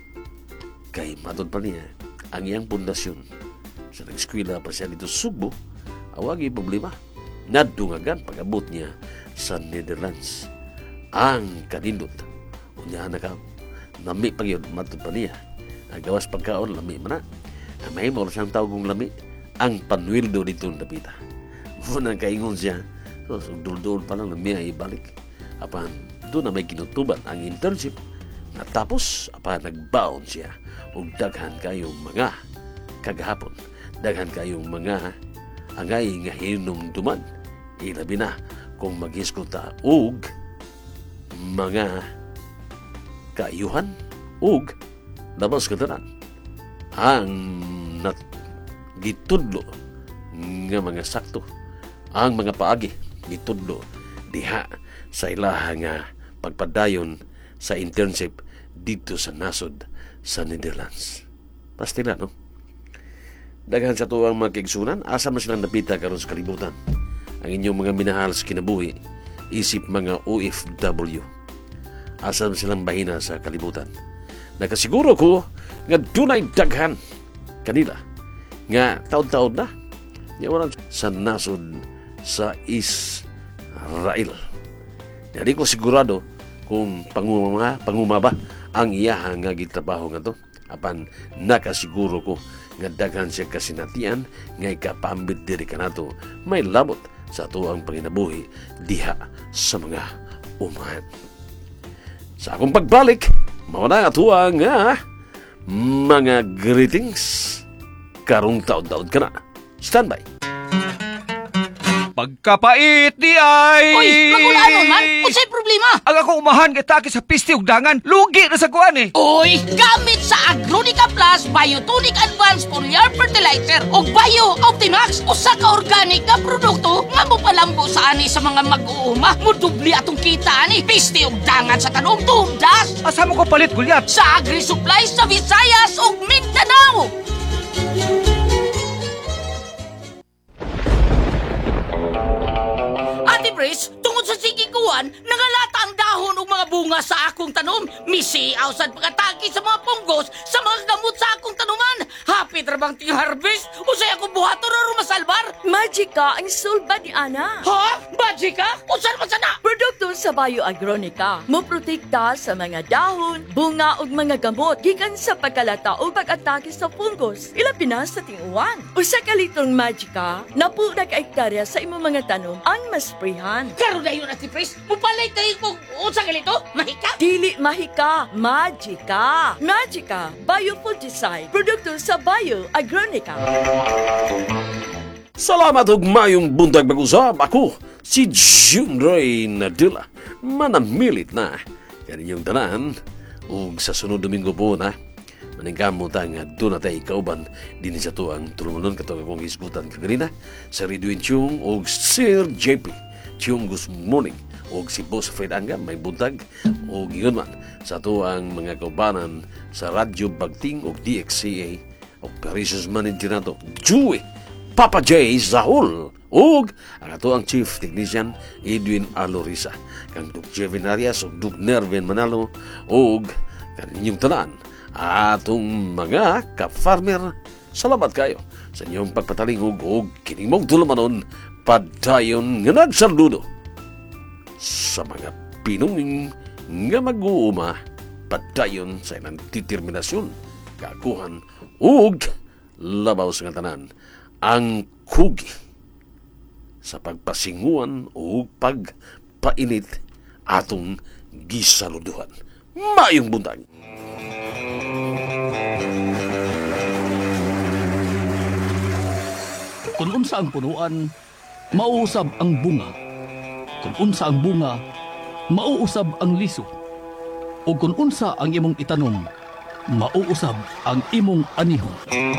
Kay matod pa niya, ang iyang pundasyon sa nag-eskwela pa siya dito sa Sugbo, awagi problema. Nadungagan pag-abot niya sa Netherlands. Ang kanindot, unyahan na ka, lami pag yun, matod pa niya. Ang gawas pagkaon, lami man na. May mo siyang tawag kong lami, ang panwildo dito ng dapita. Munang kaingon siya, so, so dul-dul pa lang lami ay ibalik. Apan, doon na may kinutuban ang internship. Natapos, apan nagbaon siya. Ug daghan kayong mga kagahapon. Daghan kayong mga angay nga hinumduman. Ilabi na kung mag-iskuta ug mga kaayuhan ug labas katanan ang nat gitudlo nga mga sakto ang mga paagi gitudlo diha sa ilaha nga pagpadayon sa internship dito sa nasod sa Netherlands. Pastila, no? Daghan sa tuwang mga kaigsunan, asa man silang napita karon sa kalibutan. Ang inyong mga minahal sa kinabuhi, isip mga O F W. Asa man silang bahina sa kalibutan. Nakasiguro ko nga dunay daghan kanila nga taon-taon na yawanan sa nasod sa Israel. Hindi ko sigurado kung panguma, panguma ba ang iya nga gitrabaho nga to. Apan nakasiguro ko nga daghan siya kasinatian nga ikapambit diri kanato may labot sa tuang panginabuhi diha sa mga umahan. Sa akong pagbalik, mauna nga tuang nga mga greetings karong taon-taon ka na. Standby. Pagkapait di ay... Uy, magulaan mo man. Unsay problema? Ang ako umahan kay taki sa piste ug dangan. Lugi na sa kuan eh. Uy, gamit sa Agronica Plus Biotonic Advanced Foliar Fertilizer o Bio Optimax, usa ka organic nga produkto nga mopalambo sa ani sa mga mag-uuma. Mudubli atong kita ani. Piste ug dangan sa tanom tundas. Asa mo ko palit gulyat? Sa Agri Supplies sa Visayas ug Mindanao. Ate Pres, tungod sa sikikuan, nangalata ang dahon ug mga bunga sa akong tanom. Misiaw sad pagatake sa mga punggos sa mga gamot sa akong tanuman. Hapit ra bang ting-harvest? Usay ako buhaton ro masalbar? Magika ang sulba ni Ana. Ha? Magika? Usan man sana? Produkto sa Bio Agronica. Moprotekta sa mga dahon, bunga ug mga gamot gikan sa pagkalata o pag-atake sa fungus. Ilabi na sa ting-uwan. Usa ka litrong Magika, napu na ka hektarya sa imong mga tanom ang masprihan. Karon dayon Ate Pres, mupalay tayo kung unsa galito? Mahika? Dili mahika, Magika. Magika, biofungicide. Produkto sa Bio Agronica. Salamat ug mayong buntag mag-usab. Ako, si Junroy Nadula. Manamilit na. Kaninyong tanan. Ug sa sunod Domingo po na, maningkamot ang doon natay kauban din sa to ang tulumanon katong akong isgutan kaganina sa Radio Inchung ug Sir J P. Chung Gus Morning ug si Boss Fred Anga may buntag ug yun man sa to ang mga kaubanan sa Radyo Bagting ug D X C A Operations Manager nato Joey Papa J. Zahul ug ang ato ang Chief Technician Edwin Alorisa kang Duk Jevin Arias ug Duk Nervin Manalo ug kaninyong tanan atong mga ka-farmer. Salamat kayo sa inyong pagpatalingog ug kining mong tulumanon padayon nga nagsaludo sa mga pinunging nga mag-uuma padayon sa ilang determinasyon kakuhan ug labaw sa nga tanan ang kugi sa pagpasinguan o pagpainit atong gisaluduhan. Mayong buntag. Kung unsa ang punuan, mauusab ang bunga. Kung unsa ang bunga, mauusab ang liso. O kung unsa ang imong itanom, mauusab ang imong anihon.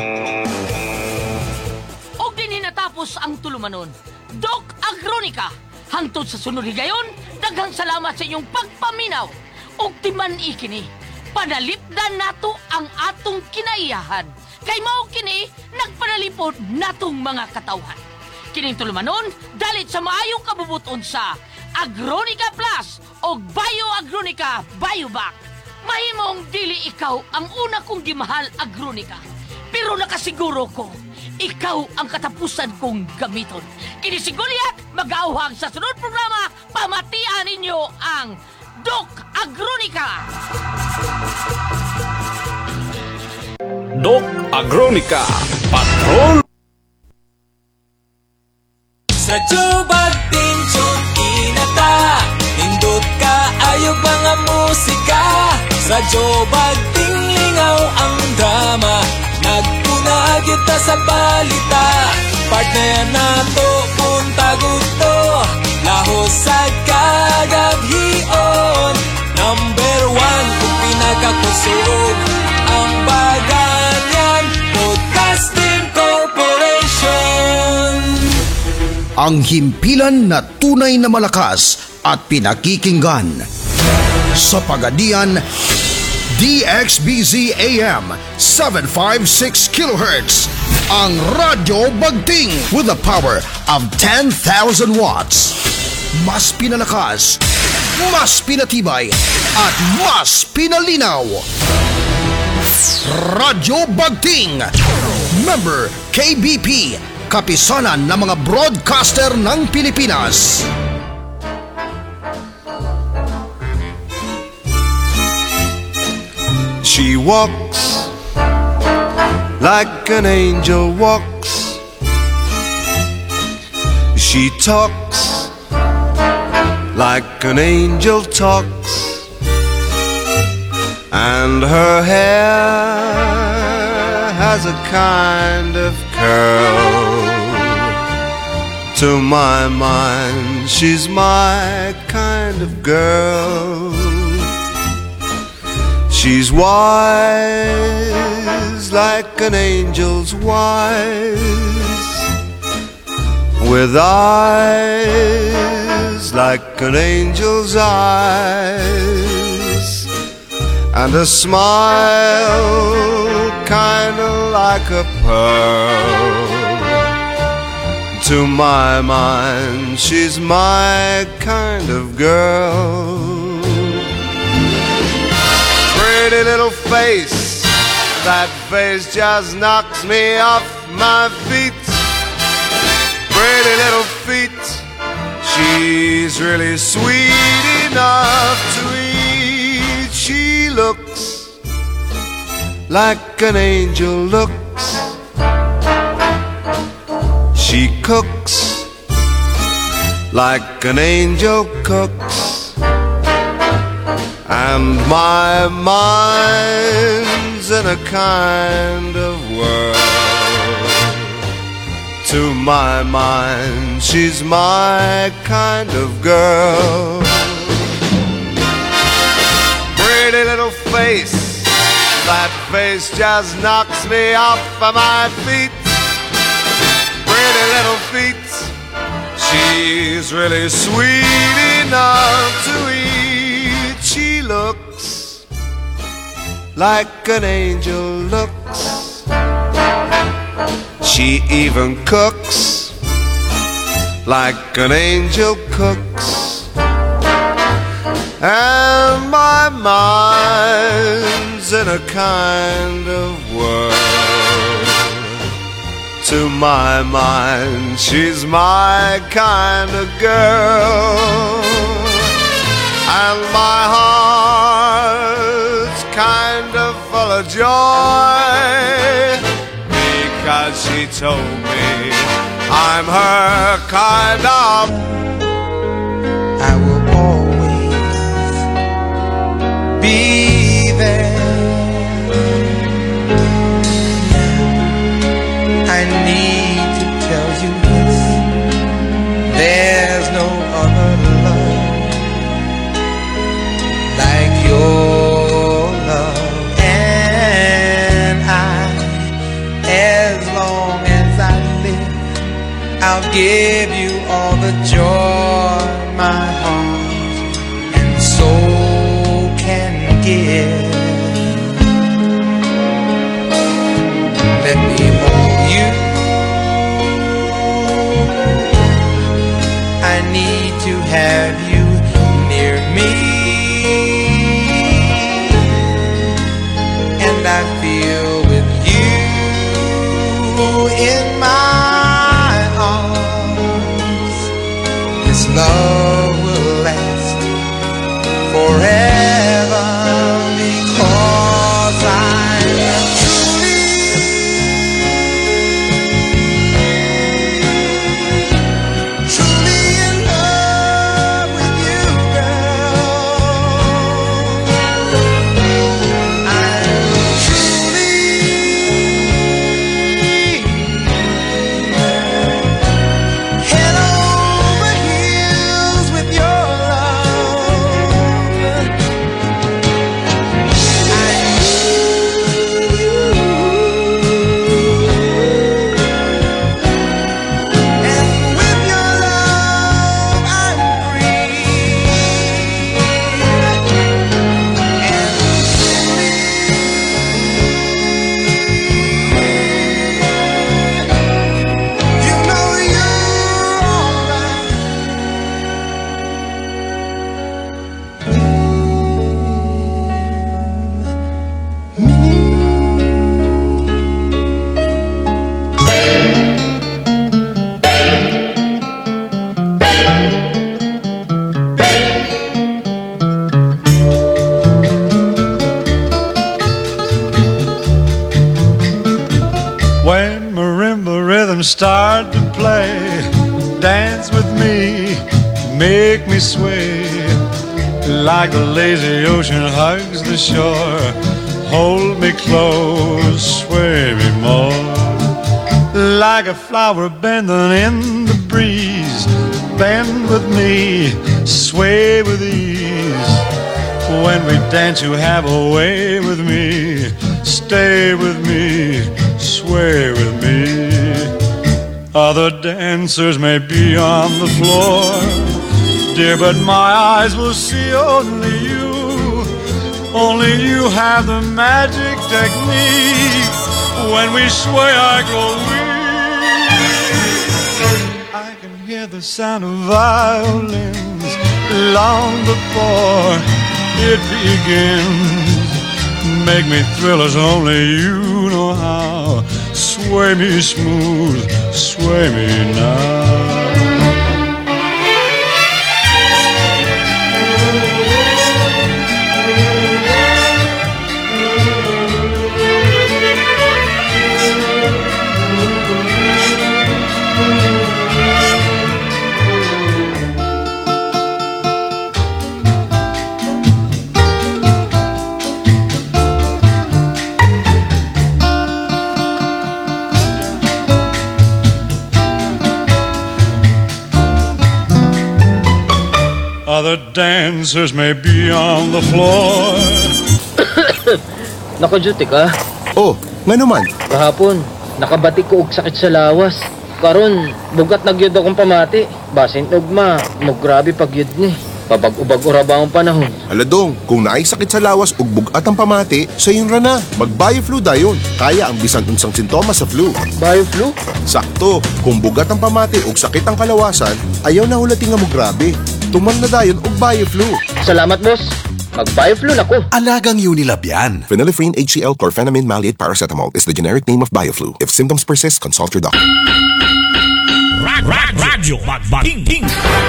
Og din hinatapos ang tulumanon. Doc Agronica, hangtod sa sunod higayon, daghang salamat sa inyong pagpaminaw. Og timan ikini, panalipdan nato ang atong kinaiyahan. Kay mao kini nagpanalipod natong mga katawhan. Kining tulumanon dalit sa maayong kabubuton sa Agronica Plus o Bio Agronica Biobac. Mahimong dili ikaw ang una kong gimahal Agronica. Pero nakasiguro ko, ikaw ang katapusan kong gamiton. Kini si Goliath mag-auhag sa sunod programa, pamatian ninyo ang Doc Agronica. Doc Agronica Patrol. Sa jubag tinchog inata, indot ka ayog mga musika. Sa jubag tinglingaw ang drama, nagpuna kita sa balita. Partner na to punta gusto, lahos sa kagabhion. Number one kung pinakakusog ang Baganyan Podcasting Corporation. Ang himpilan na tunay na malakas at pinakikinggan. Sa Pagadian, D X B Z A M seven fifty-six kilohertz. Ang Radyo Bagting with a power of ten thousand watts. Mas pinalakas, mas pinatibay, at mas pinalinaw. Radyo Bagting, member K B P, kapisanan ng mga broadcaster ng Pilipinas. She walks like an angel walks. She talks like an angel talks. And her hair has a kind of curl. To my mind, she's my kind of girl. She's wise like an angel's wise, with eyes like an angel's eyes, and a smile kinda like a pearl. To my mind, she's my kind of girl. Pretty little face, that face just knocks me off my feet. Pretty little feet, she's really sweet enough to eat. She looks like an angel looks. She cooks like an angel cooks. And my mind's in a kind of whirl. To my mind, she's my kind of girl. Pretty little face, that face just knocks me off of my feet. Pretty little feet, she's really sweet enough to eat. She looks like an angel looks. She even cooks like an angel cooks. And my mind's in a kind of whirl. To my mind, she's my kind of girl. And my heart's kind of full of joy, because she told me I'm her kind of. I will always be there. I need to tell you this, there's no other love like your love. And I, as long as I live, I'll give you all the joy my heart and soul can give. Let me hold you. I need to have you near me, and I feel with you in my arms, this love will last forever, because I'm truly, truly in love with you, girl. I'm truly start to play. Dance with me, make me sway. Like the lazy ocean hugs the shore. Hold me close, sway me more. Like a flower bending in the breeze. Bend with me, sway with ease. When we dance you have a way with me. Stay with me, sway with me. Other dancers may be on the floor, dear, but my eyes will see only you. Only you have the magic technique. When we sway I grow weak. I can hear the sound of violins long before it begins. Make me thrill as only you know how. Sway me smooth, sway me now. Other dancers may be on the floor. Naka-duty ka? Oh, nga naman. Kahapon, nakabati ko og sakit sa lawas. Karon, bugat nagyod akong pamati. Basin ugma, mo grabe pagyod ni. Pabag-ubag ura ba ang panahon? Aladong, kung naay sakit sa lawas ug bugat ang pamati, sa yun ra na. Mag-bioflu dayon. Kaya ang bisan unsang sintomas sa flu. Bioflu? Sakto, kung bugat ang pamati ug sakit ang kalawasan, ayaw na hulati nga mo grabe. Tuman na dayon og bioflu. Salamat, boss. Mag-bioflu na ko. Alagang Unilab yan. Phenylephrine H C L chlorphenamine maleate paracetamol is the generic name of bioflu. If symptoms persist, consult your doctor. Rag, rag, radyo, Magbating Ting.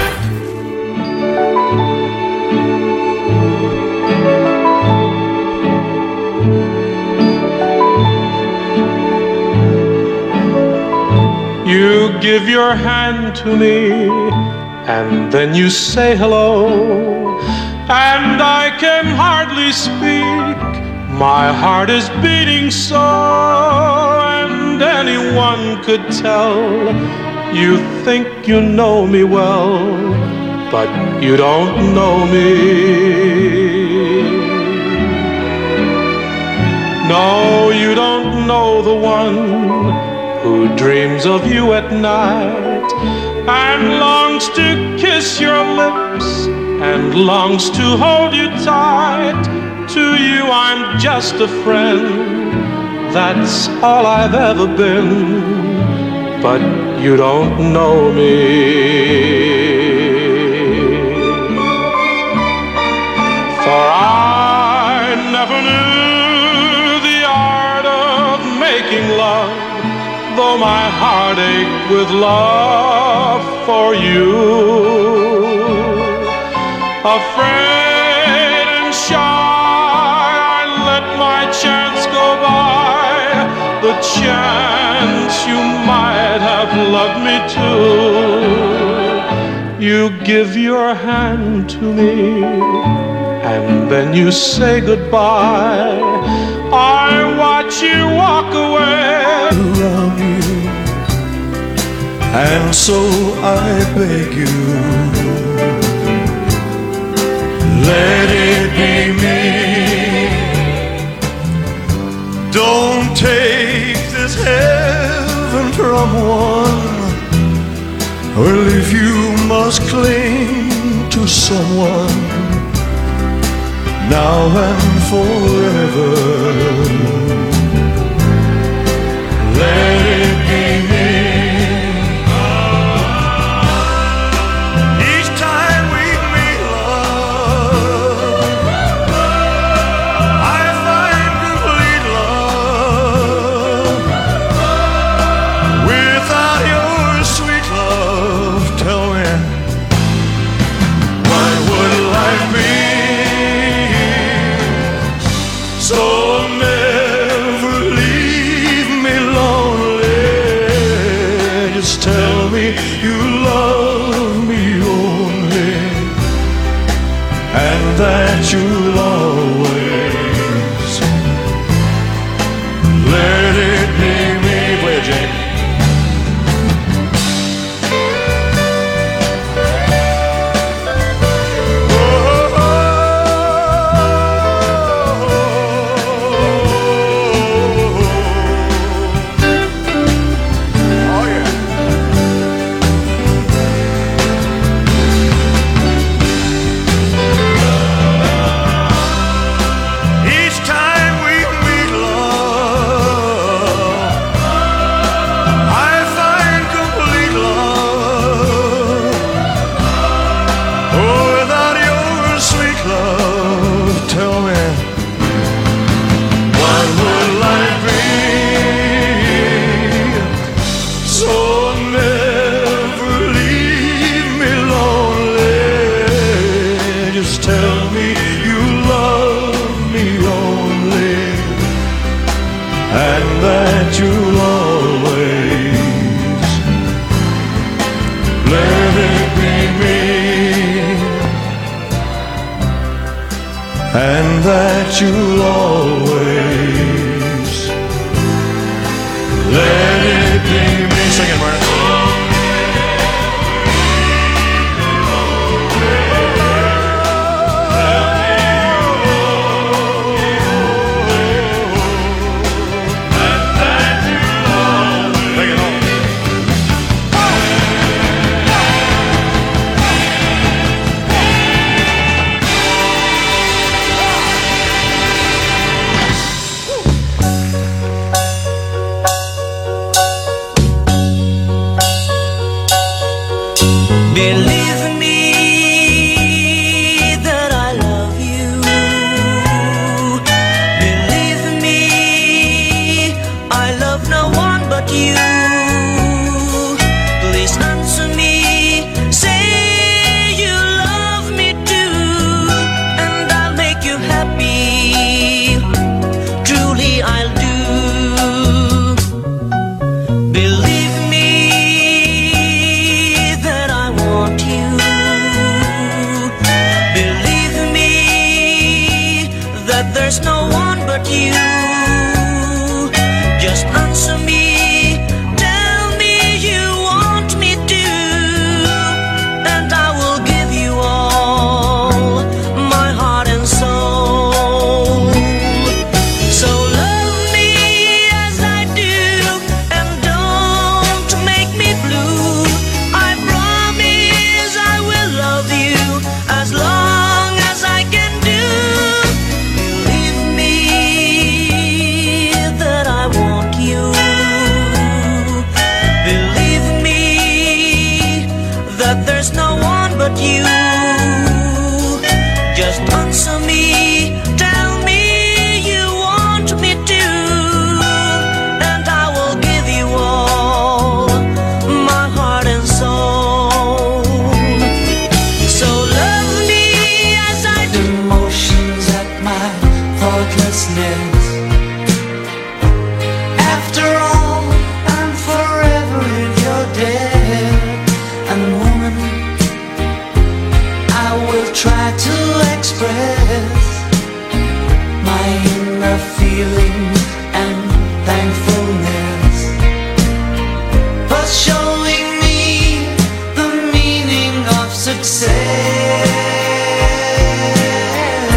You give your hand to me, and then you say hello, and I can hardly speak. My heart is beating so, and anyone could tell. You think you know me well, but you don't know me. No, you don't know the one who dreams of you at night and longs to kiss your lips and longs to hold you tight. To you I'm just a friend, that's all I've ever been, but you don't know me. For I never knew the art of making love, though my heart ached with love for you. Afraid and shy, I let my chance go by, the chance you might have loved me too. You give your hand to me, and then you say goodbye. I watch you walk away around you, and so I beg you, let it be me. Don't take this heaven from one, or if you must cling to someone now and forever, let it be me. Each time we meet, love, I find complete love. Without your sweet love, tell me, what would life be? So never leave me lonely. you'll always let it make me play, Jake. Each time we meet, love, I find complete love. Oh, without your sweet love, tell me, what would life be? So never leave me lonely. Just tell me you love me only, and that you'll always let it be me, and that you'll always let it be me. Sing it, Martin. Believe me that I love you. Believe me, I love no one but you. Please answer me, say you love me too, and I'll make you happy. Truly I'll do. Believe me that I want you. Believe me that there's no one but you. Just answer me, tell me you want me to, and I will give you all my heart and soul. So love me as I do, and don't make me blue. I promise I will love you as long as I can do. Believe me that I want you. Believe me that there's no one but you. Just answer me, tell me you want me to, and I will give you all my heart and soul. So love me as I do. Emotions at my thoughtlessness. After all, I'm forever in your debt. And woman, I will try to express my inner feeling and thankfulness for showing me the meaning of success.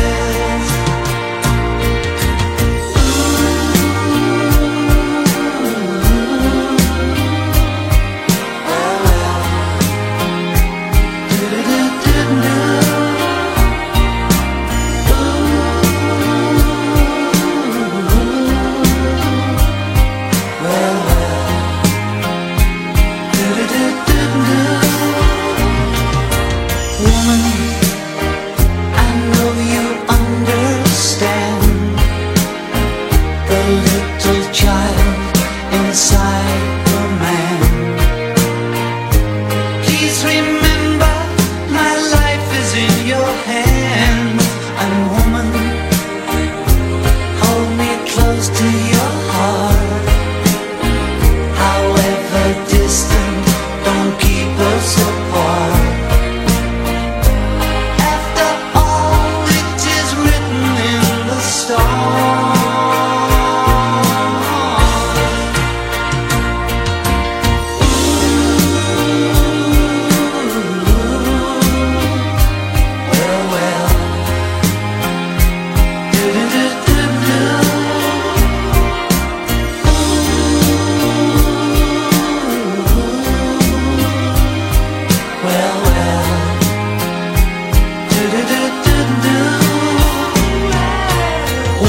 Ooh,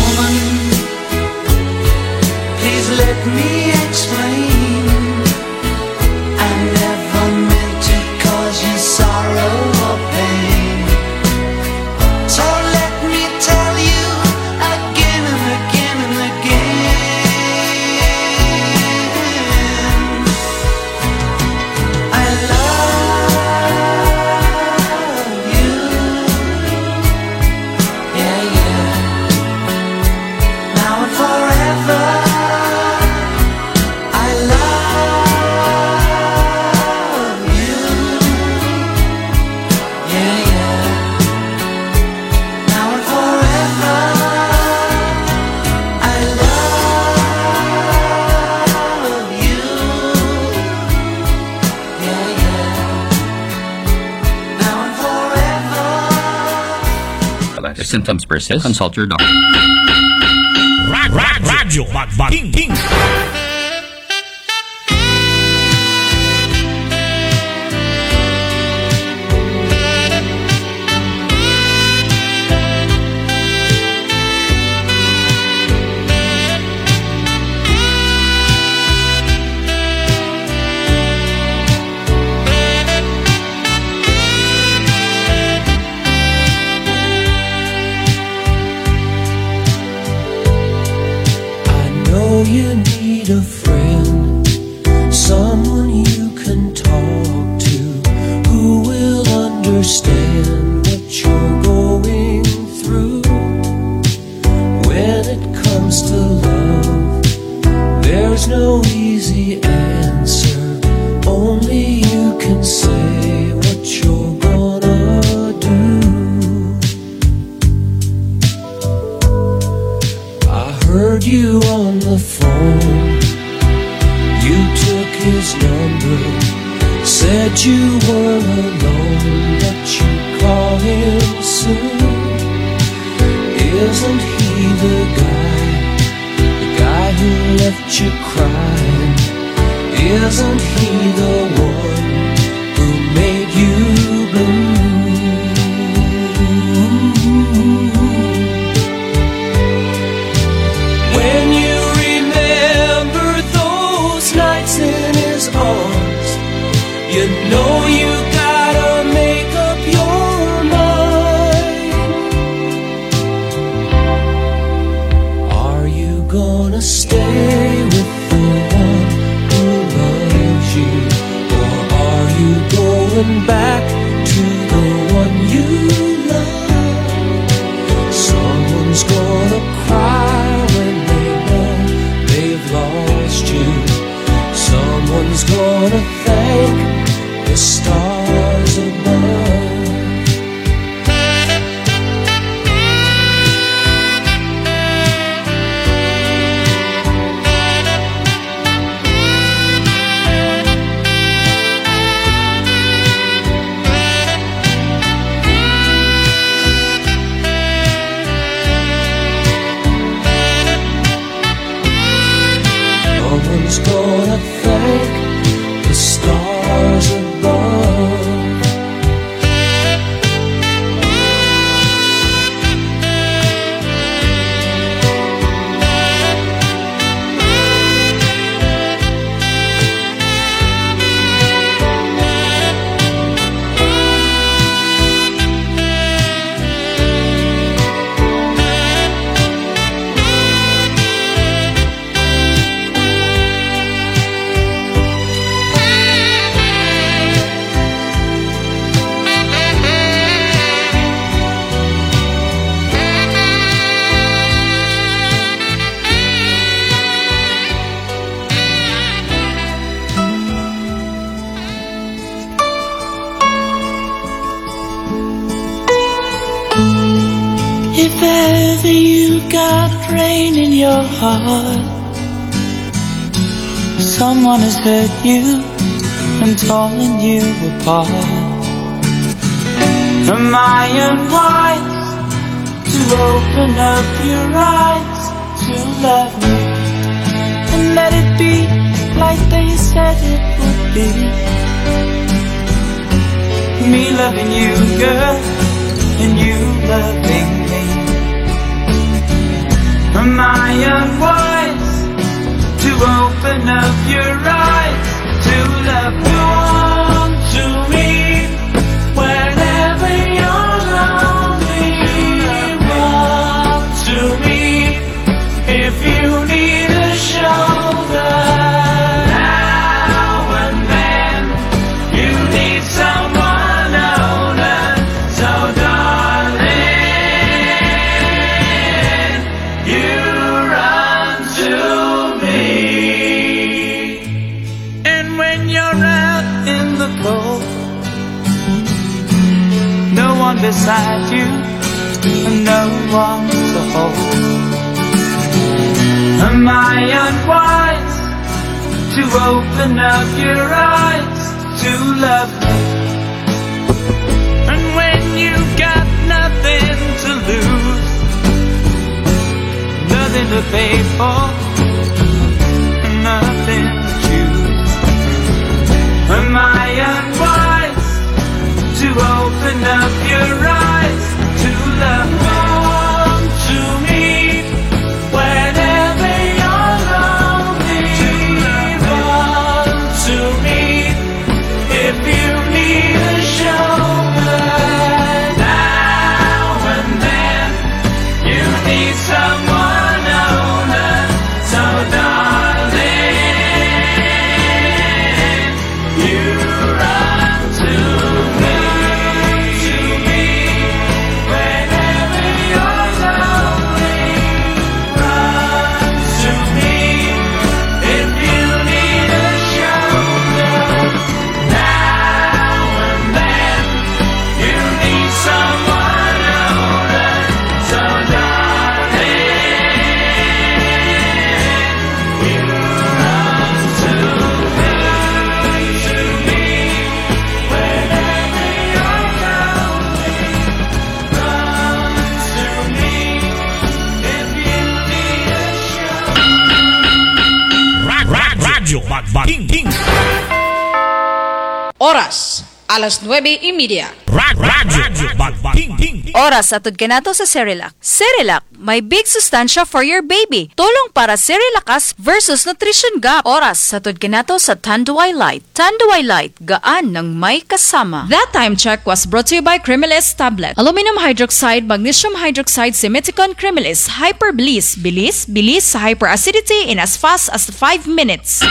woman, please let me explain. I never meant to cause you sorrow or pain. So let me tell you again and again and again, I love you. Yeah, yeah. Now and forever, I love you. Yeah, yeah. Now and forever, I love you. Yeah, yeah. Now and forever. If symptoms persist, consult your doctor. Rag, rag, radyo Magbating Ting. know you need a friend, someone you can talk to, who will understand what you're going through. When it comes to love, there's no easy answer, only you can say what you're gonna do. I heard you on the phone, you took his number, said you were alone, but you'd call him soon. Isn't he the guy, the guy who left you crying? Isn't he the one who made you blue? When you remember those nights in his arms, you know you gotta make up your mind. Are you gonna stay with the one who loves you, or are you going back to the one you love? Someone's gonna cry when they know they've lost you. Someone's gonna thank the stars above. Someone's gonna thank the stars above. If ever you got rain in your heart, someone has hurt you and torn you apart. Am I unwise to open up your eyes to love me and let it be like they said it would be? Me loving you, girl, and you loving me. Am I unwise to open up your eyes to love? Come to me whenever you're lonely. Run to me if you need a shoulder. Now and then you need someone older. So darling, you run to me. And when you're out in the cold, no one beside you, and no one to hold. Am I unwise to open up your eyes to love me? And when you've got nothing to lose, nothing to pay for, nothing to choose. Am I unwise to open up your eyes to love? Come to me whenever you're lonely. Run to me if you need a shoulder. Now and then you need someone older. So darling, you run to me. To me whenever you're lonely. Run to me if you need a shoulder. Now and then you need someone older. So darling, you run to me. To me whenever you're lonely. Run to me if you need a shoulder. Radyo Magbating. Oras, alas nueve y media. Radyo Magbating. Oras atod kanato sa Cerelac. Cerelac, may big sustansya for your baby. Tulong para Cerelacas versus Nutrition Gap. Oras atod kanato sa Tanduay Light. Tanduay Light, gaan ng may kasama. That time check was brought to you by Crimilis Tablet. Aluminum hydroxide, magnesium hydroxide, Simeticon Crimilis, Hyper Bliss. Bilis, bilis sa hyperacidity in as fast as five minutes.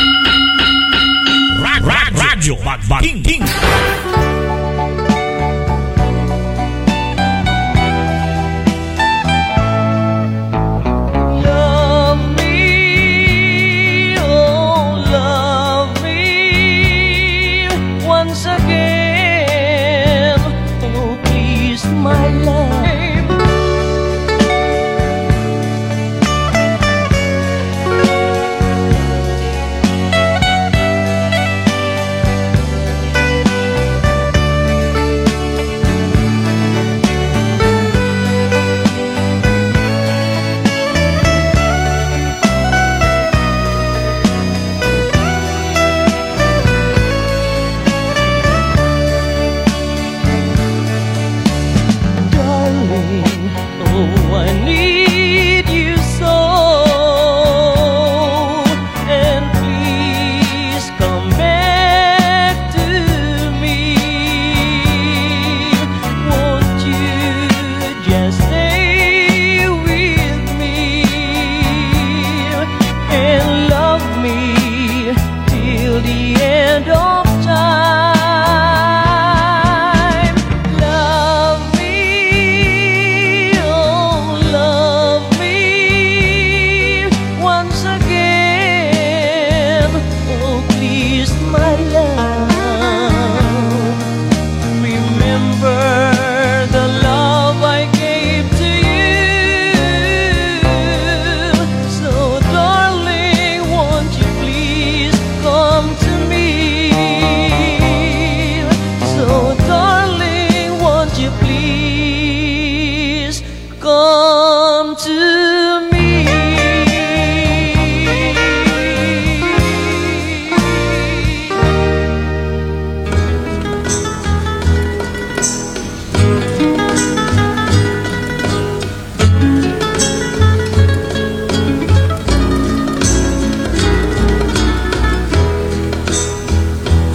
Radyo Magbating. Love me, oh love me once again. Oh please, my love.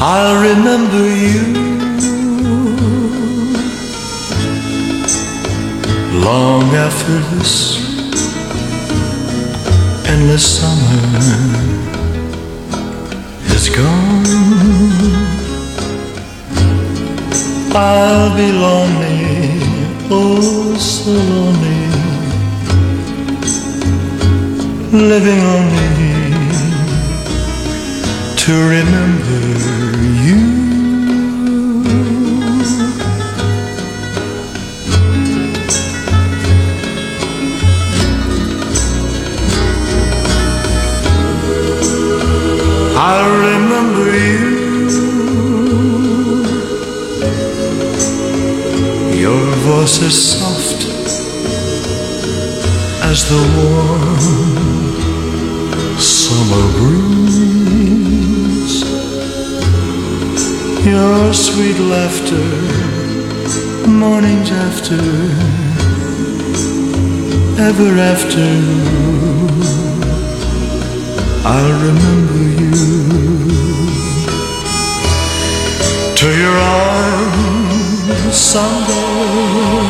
I'll remember you long after this endless summer is gone. I'll be lonely, oh so lonely, living only to remember you. I remember you, your voice is soft as the warm summer breeze, your sweet laughter mornings after, ever after. I'll remember you. To your arms someday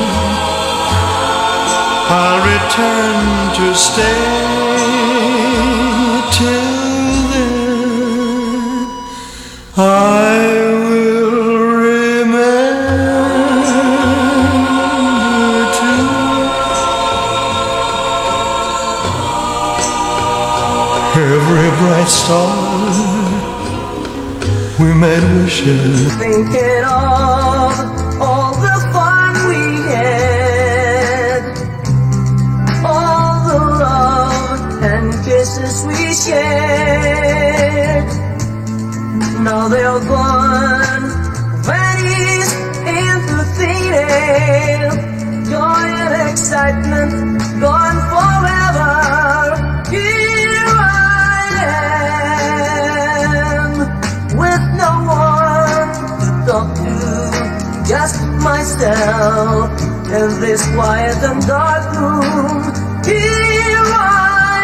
I'll return to stay. Till then I will remember to every bright star we made wishes. Thinking of all the fun we had, all the love and kisses we shared. Now they're gone, vanished into thin air. Joy and excitement gone forever. Here I am, with no one to talk to, just myself in this quiet and dark room. Here I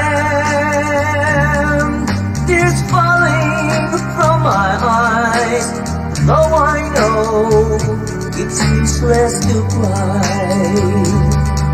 am, tears falling from my eyes, though I know it's useless to cry.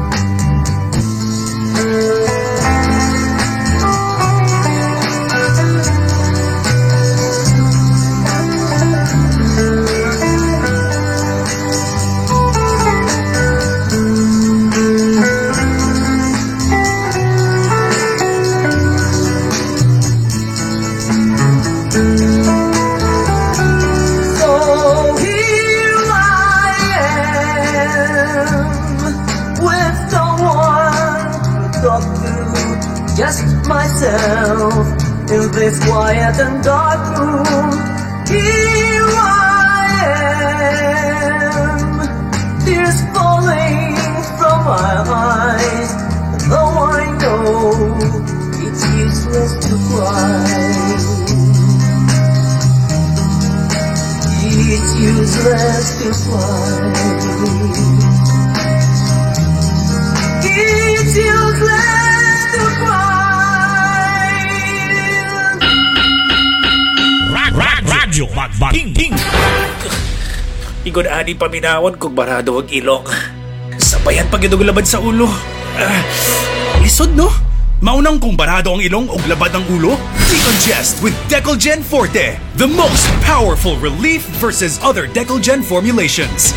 Just myself in this quiet and dark room. Here I am, tears falling from my eyes, though I know it's useless to cry. It's useless to cry. It's useless to cry. Radyo Magbating Ting. Igon ani paminawon kung barado ang ilong. Sabayan pag yung labad sa ulo. Uh, lisod no? Maunang kung barado ang ilong o labad ang ulo? Decongest with Decolgen Forte. The most powerful relief versus other Decolgen formulations.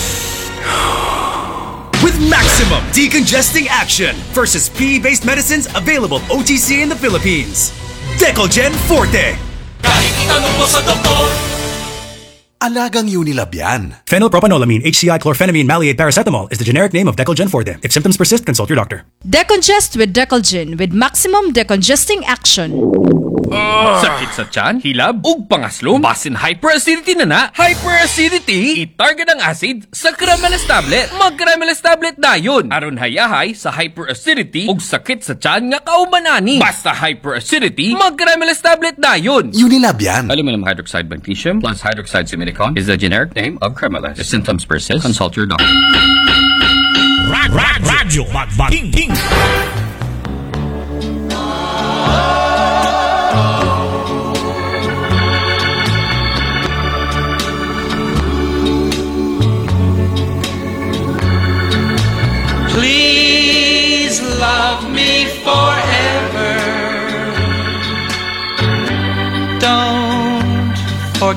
With maximum decongesting action versus P E-based medicines available O T C in the Philippines. Decolgen Forte. Kahit itanong mo sa doktor. Alagang Unilab yan. Phenylpropanolamine, H C I chlorphenamine maleate paracetamol is the generic name of Decolgen Forte. If symptoms persist, consult your doctor. Decongest with Decolgen with maximum decongesting action. Uh, sakit sa tiyan, hilab, ug pangaslom, basin hyperacidity na na. Hyperacidity? I-target ang acid sa Cremeles tablet. Mag-Cremeles tablet dayon. Aron hayahay sa hyperacidity ug sakit sa tiyan nga kaubanani. Basta hyperacidity, mag-Cremeles tablet dayon. Unilab yan. Aluminum hydroxide magnesium plus hydroxide silicon is the generic name of Cremeles. If symptoms persist, consult your doctor. Radyo Magbating Ting.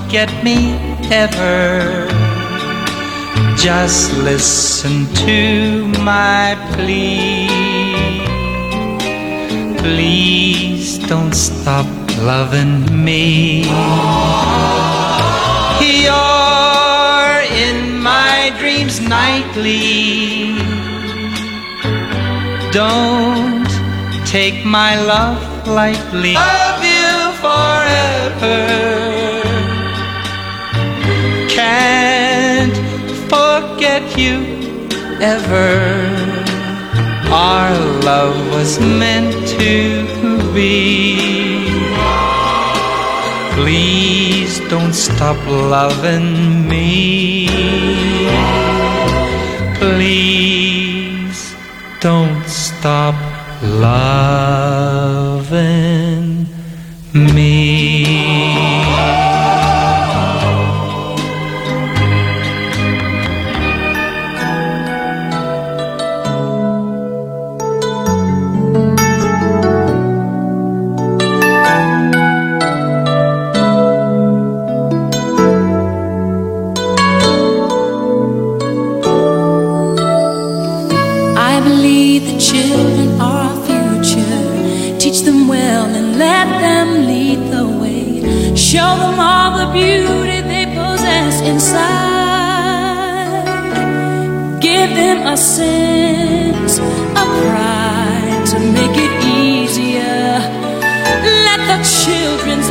forget me ever. Just listen to my plea. Please don't stop loving me. You're in my dreams nightly. Don't take my love lightly. Love you forever. Can't forget you ever. Our love was meant to be. Please don't stop loving me. Please don't stop loving me. Children are our future. Teach them well and let them lead the way. Show them all the beauty they possess inside. Give them a sense of pride to make it easier. Let the children's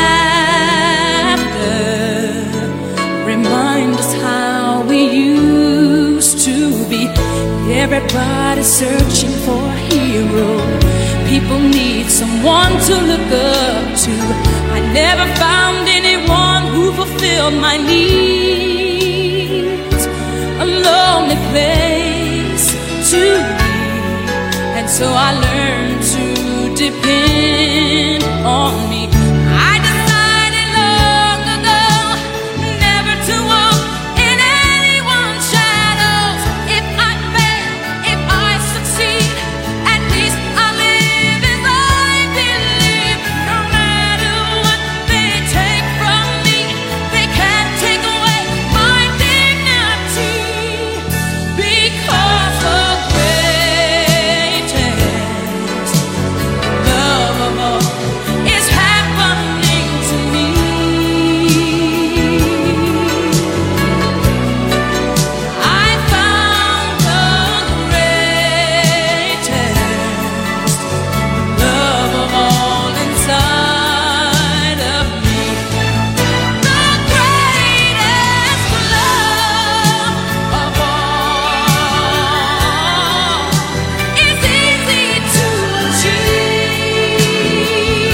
laughter remind us how we used to be. Everybody's searching for a hero. People need someone to look up to. I never found anyone who fulfilled my needs. A lonely place to be. And so I learned to depend on me. I decided long ago never to walk in anyone's shadows. If I fail, if I succeed, at least I live as I believe. No matter what they take from me, they can't take away my dignity. Because the greatest love of all is happening to me. I found the greatest love of all inside of me. The greatest love of all is easy to achieve.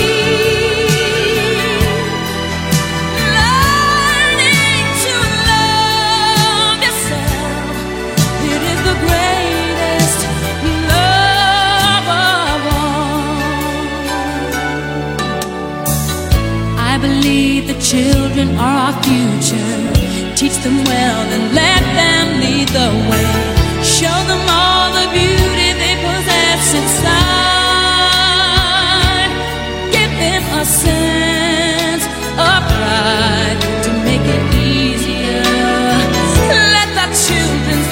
Learning to love yourself, it is the greatest love of all. I believe the children are our future. Teach them well and let them lead the way. Show them all the beauty they possess inside. Give them a sense of pride to make it easier. Let the children's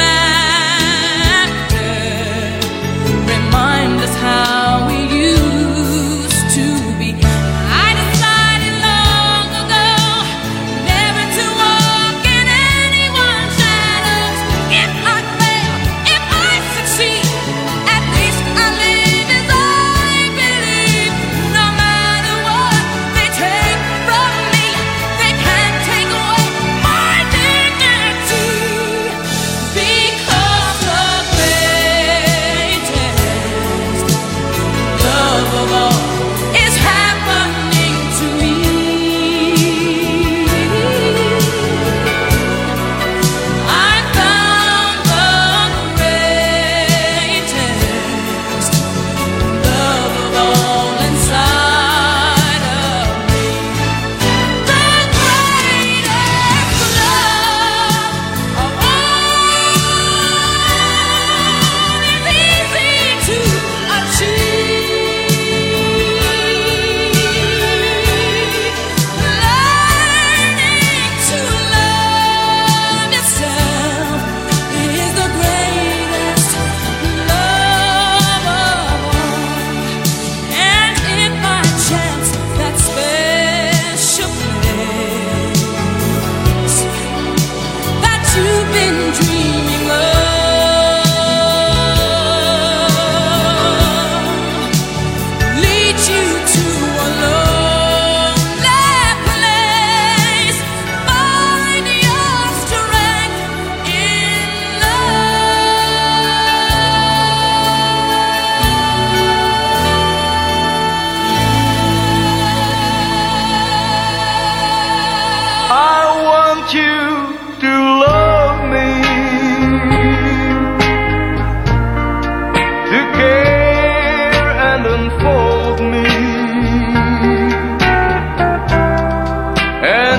laughter remind us how we used to be. I decided long ago never to walk in anyone's shadows. If I fail, if I succeed, at least I live as I believe. No matter what they take from me, they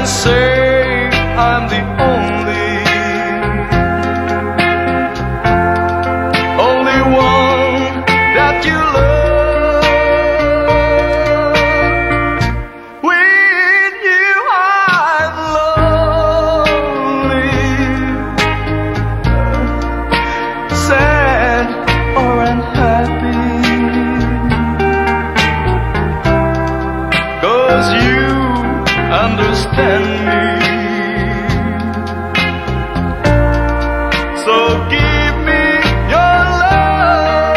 and say I'm the only, only one that you love. With you I'm lonely, sad or unhappy, 'cause you understand me. So give me your love.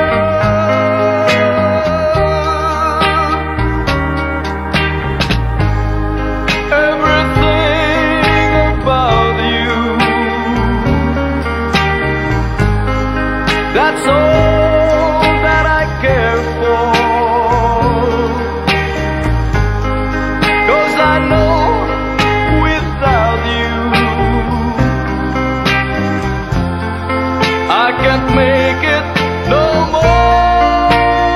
Everything about you, that's all that I care for. 'Cause I know without you I can't make it no more.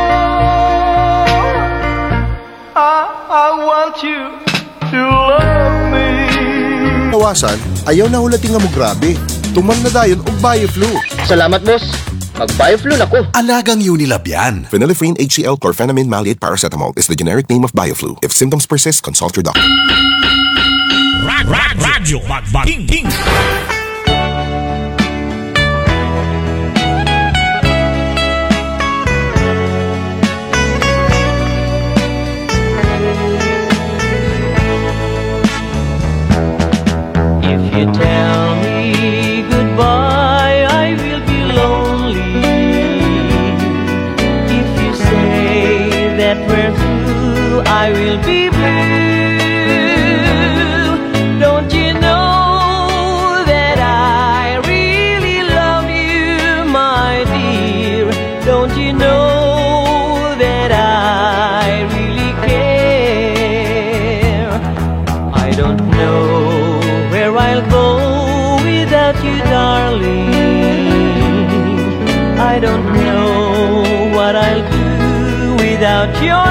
I, I want you to love me. Nawasan, ayaw na hulating nga mo grabe. Tuman na dayon og BioFlu. Salamat, boss. Mag-BioFlu na ko. Alagang Unilab yan. Phenylephrine H C L chlorphenamine maleate paracetamol is the generic name of BioFlu. If symptoms persist, consult your doctor. Rag, rag, radyo, Bagbaking King. If you tell me goodbye, I will be lonely. If you say that we're through, I will be blue. Don't you know that I really love you, my dear? Don't you know that I really care? I don't know where I'll go without you, darling. I don't know what I'll do without your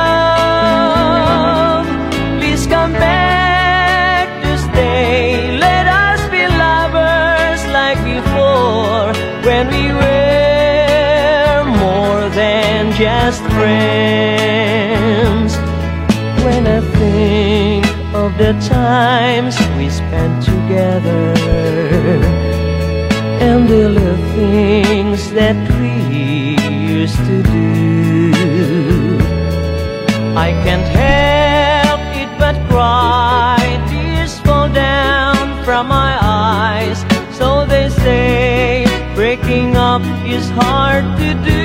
love. Please come back to stay. Let us be lovers like before, when we were more than just friends. When I think of the times we spent together and the little things that we used to do, I can't help it but cry. Tears fall down from my eyes. So they say breaking up is hard to do.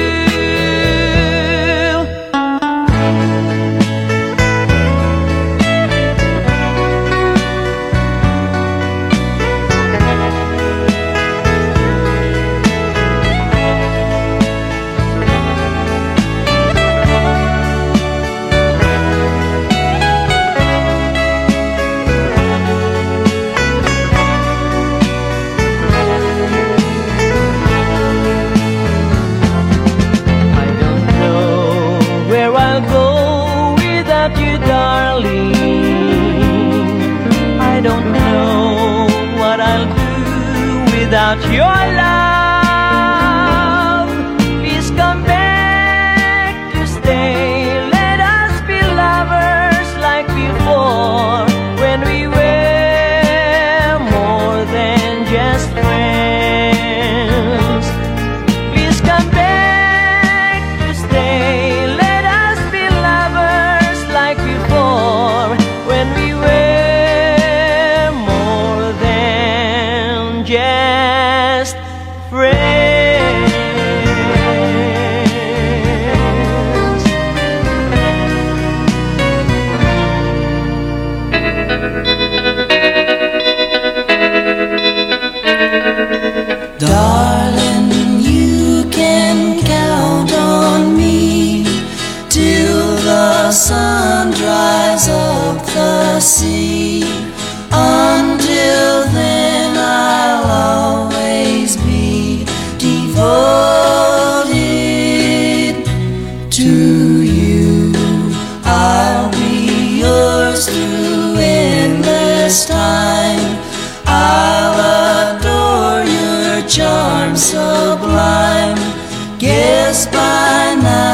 Without your love, please come back to stay. Let us be lovers like before, when we were more than just friends. Please come back to stay. Let us be lovers like before, when we were more than just friends. Darling, you can count on me till the sun dries up the sea. Until then, I'll always be devoted to you. I'll be yours through by now.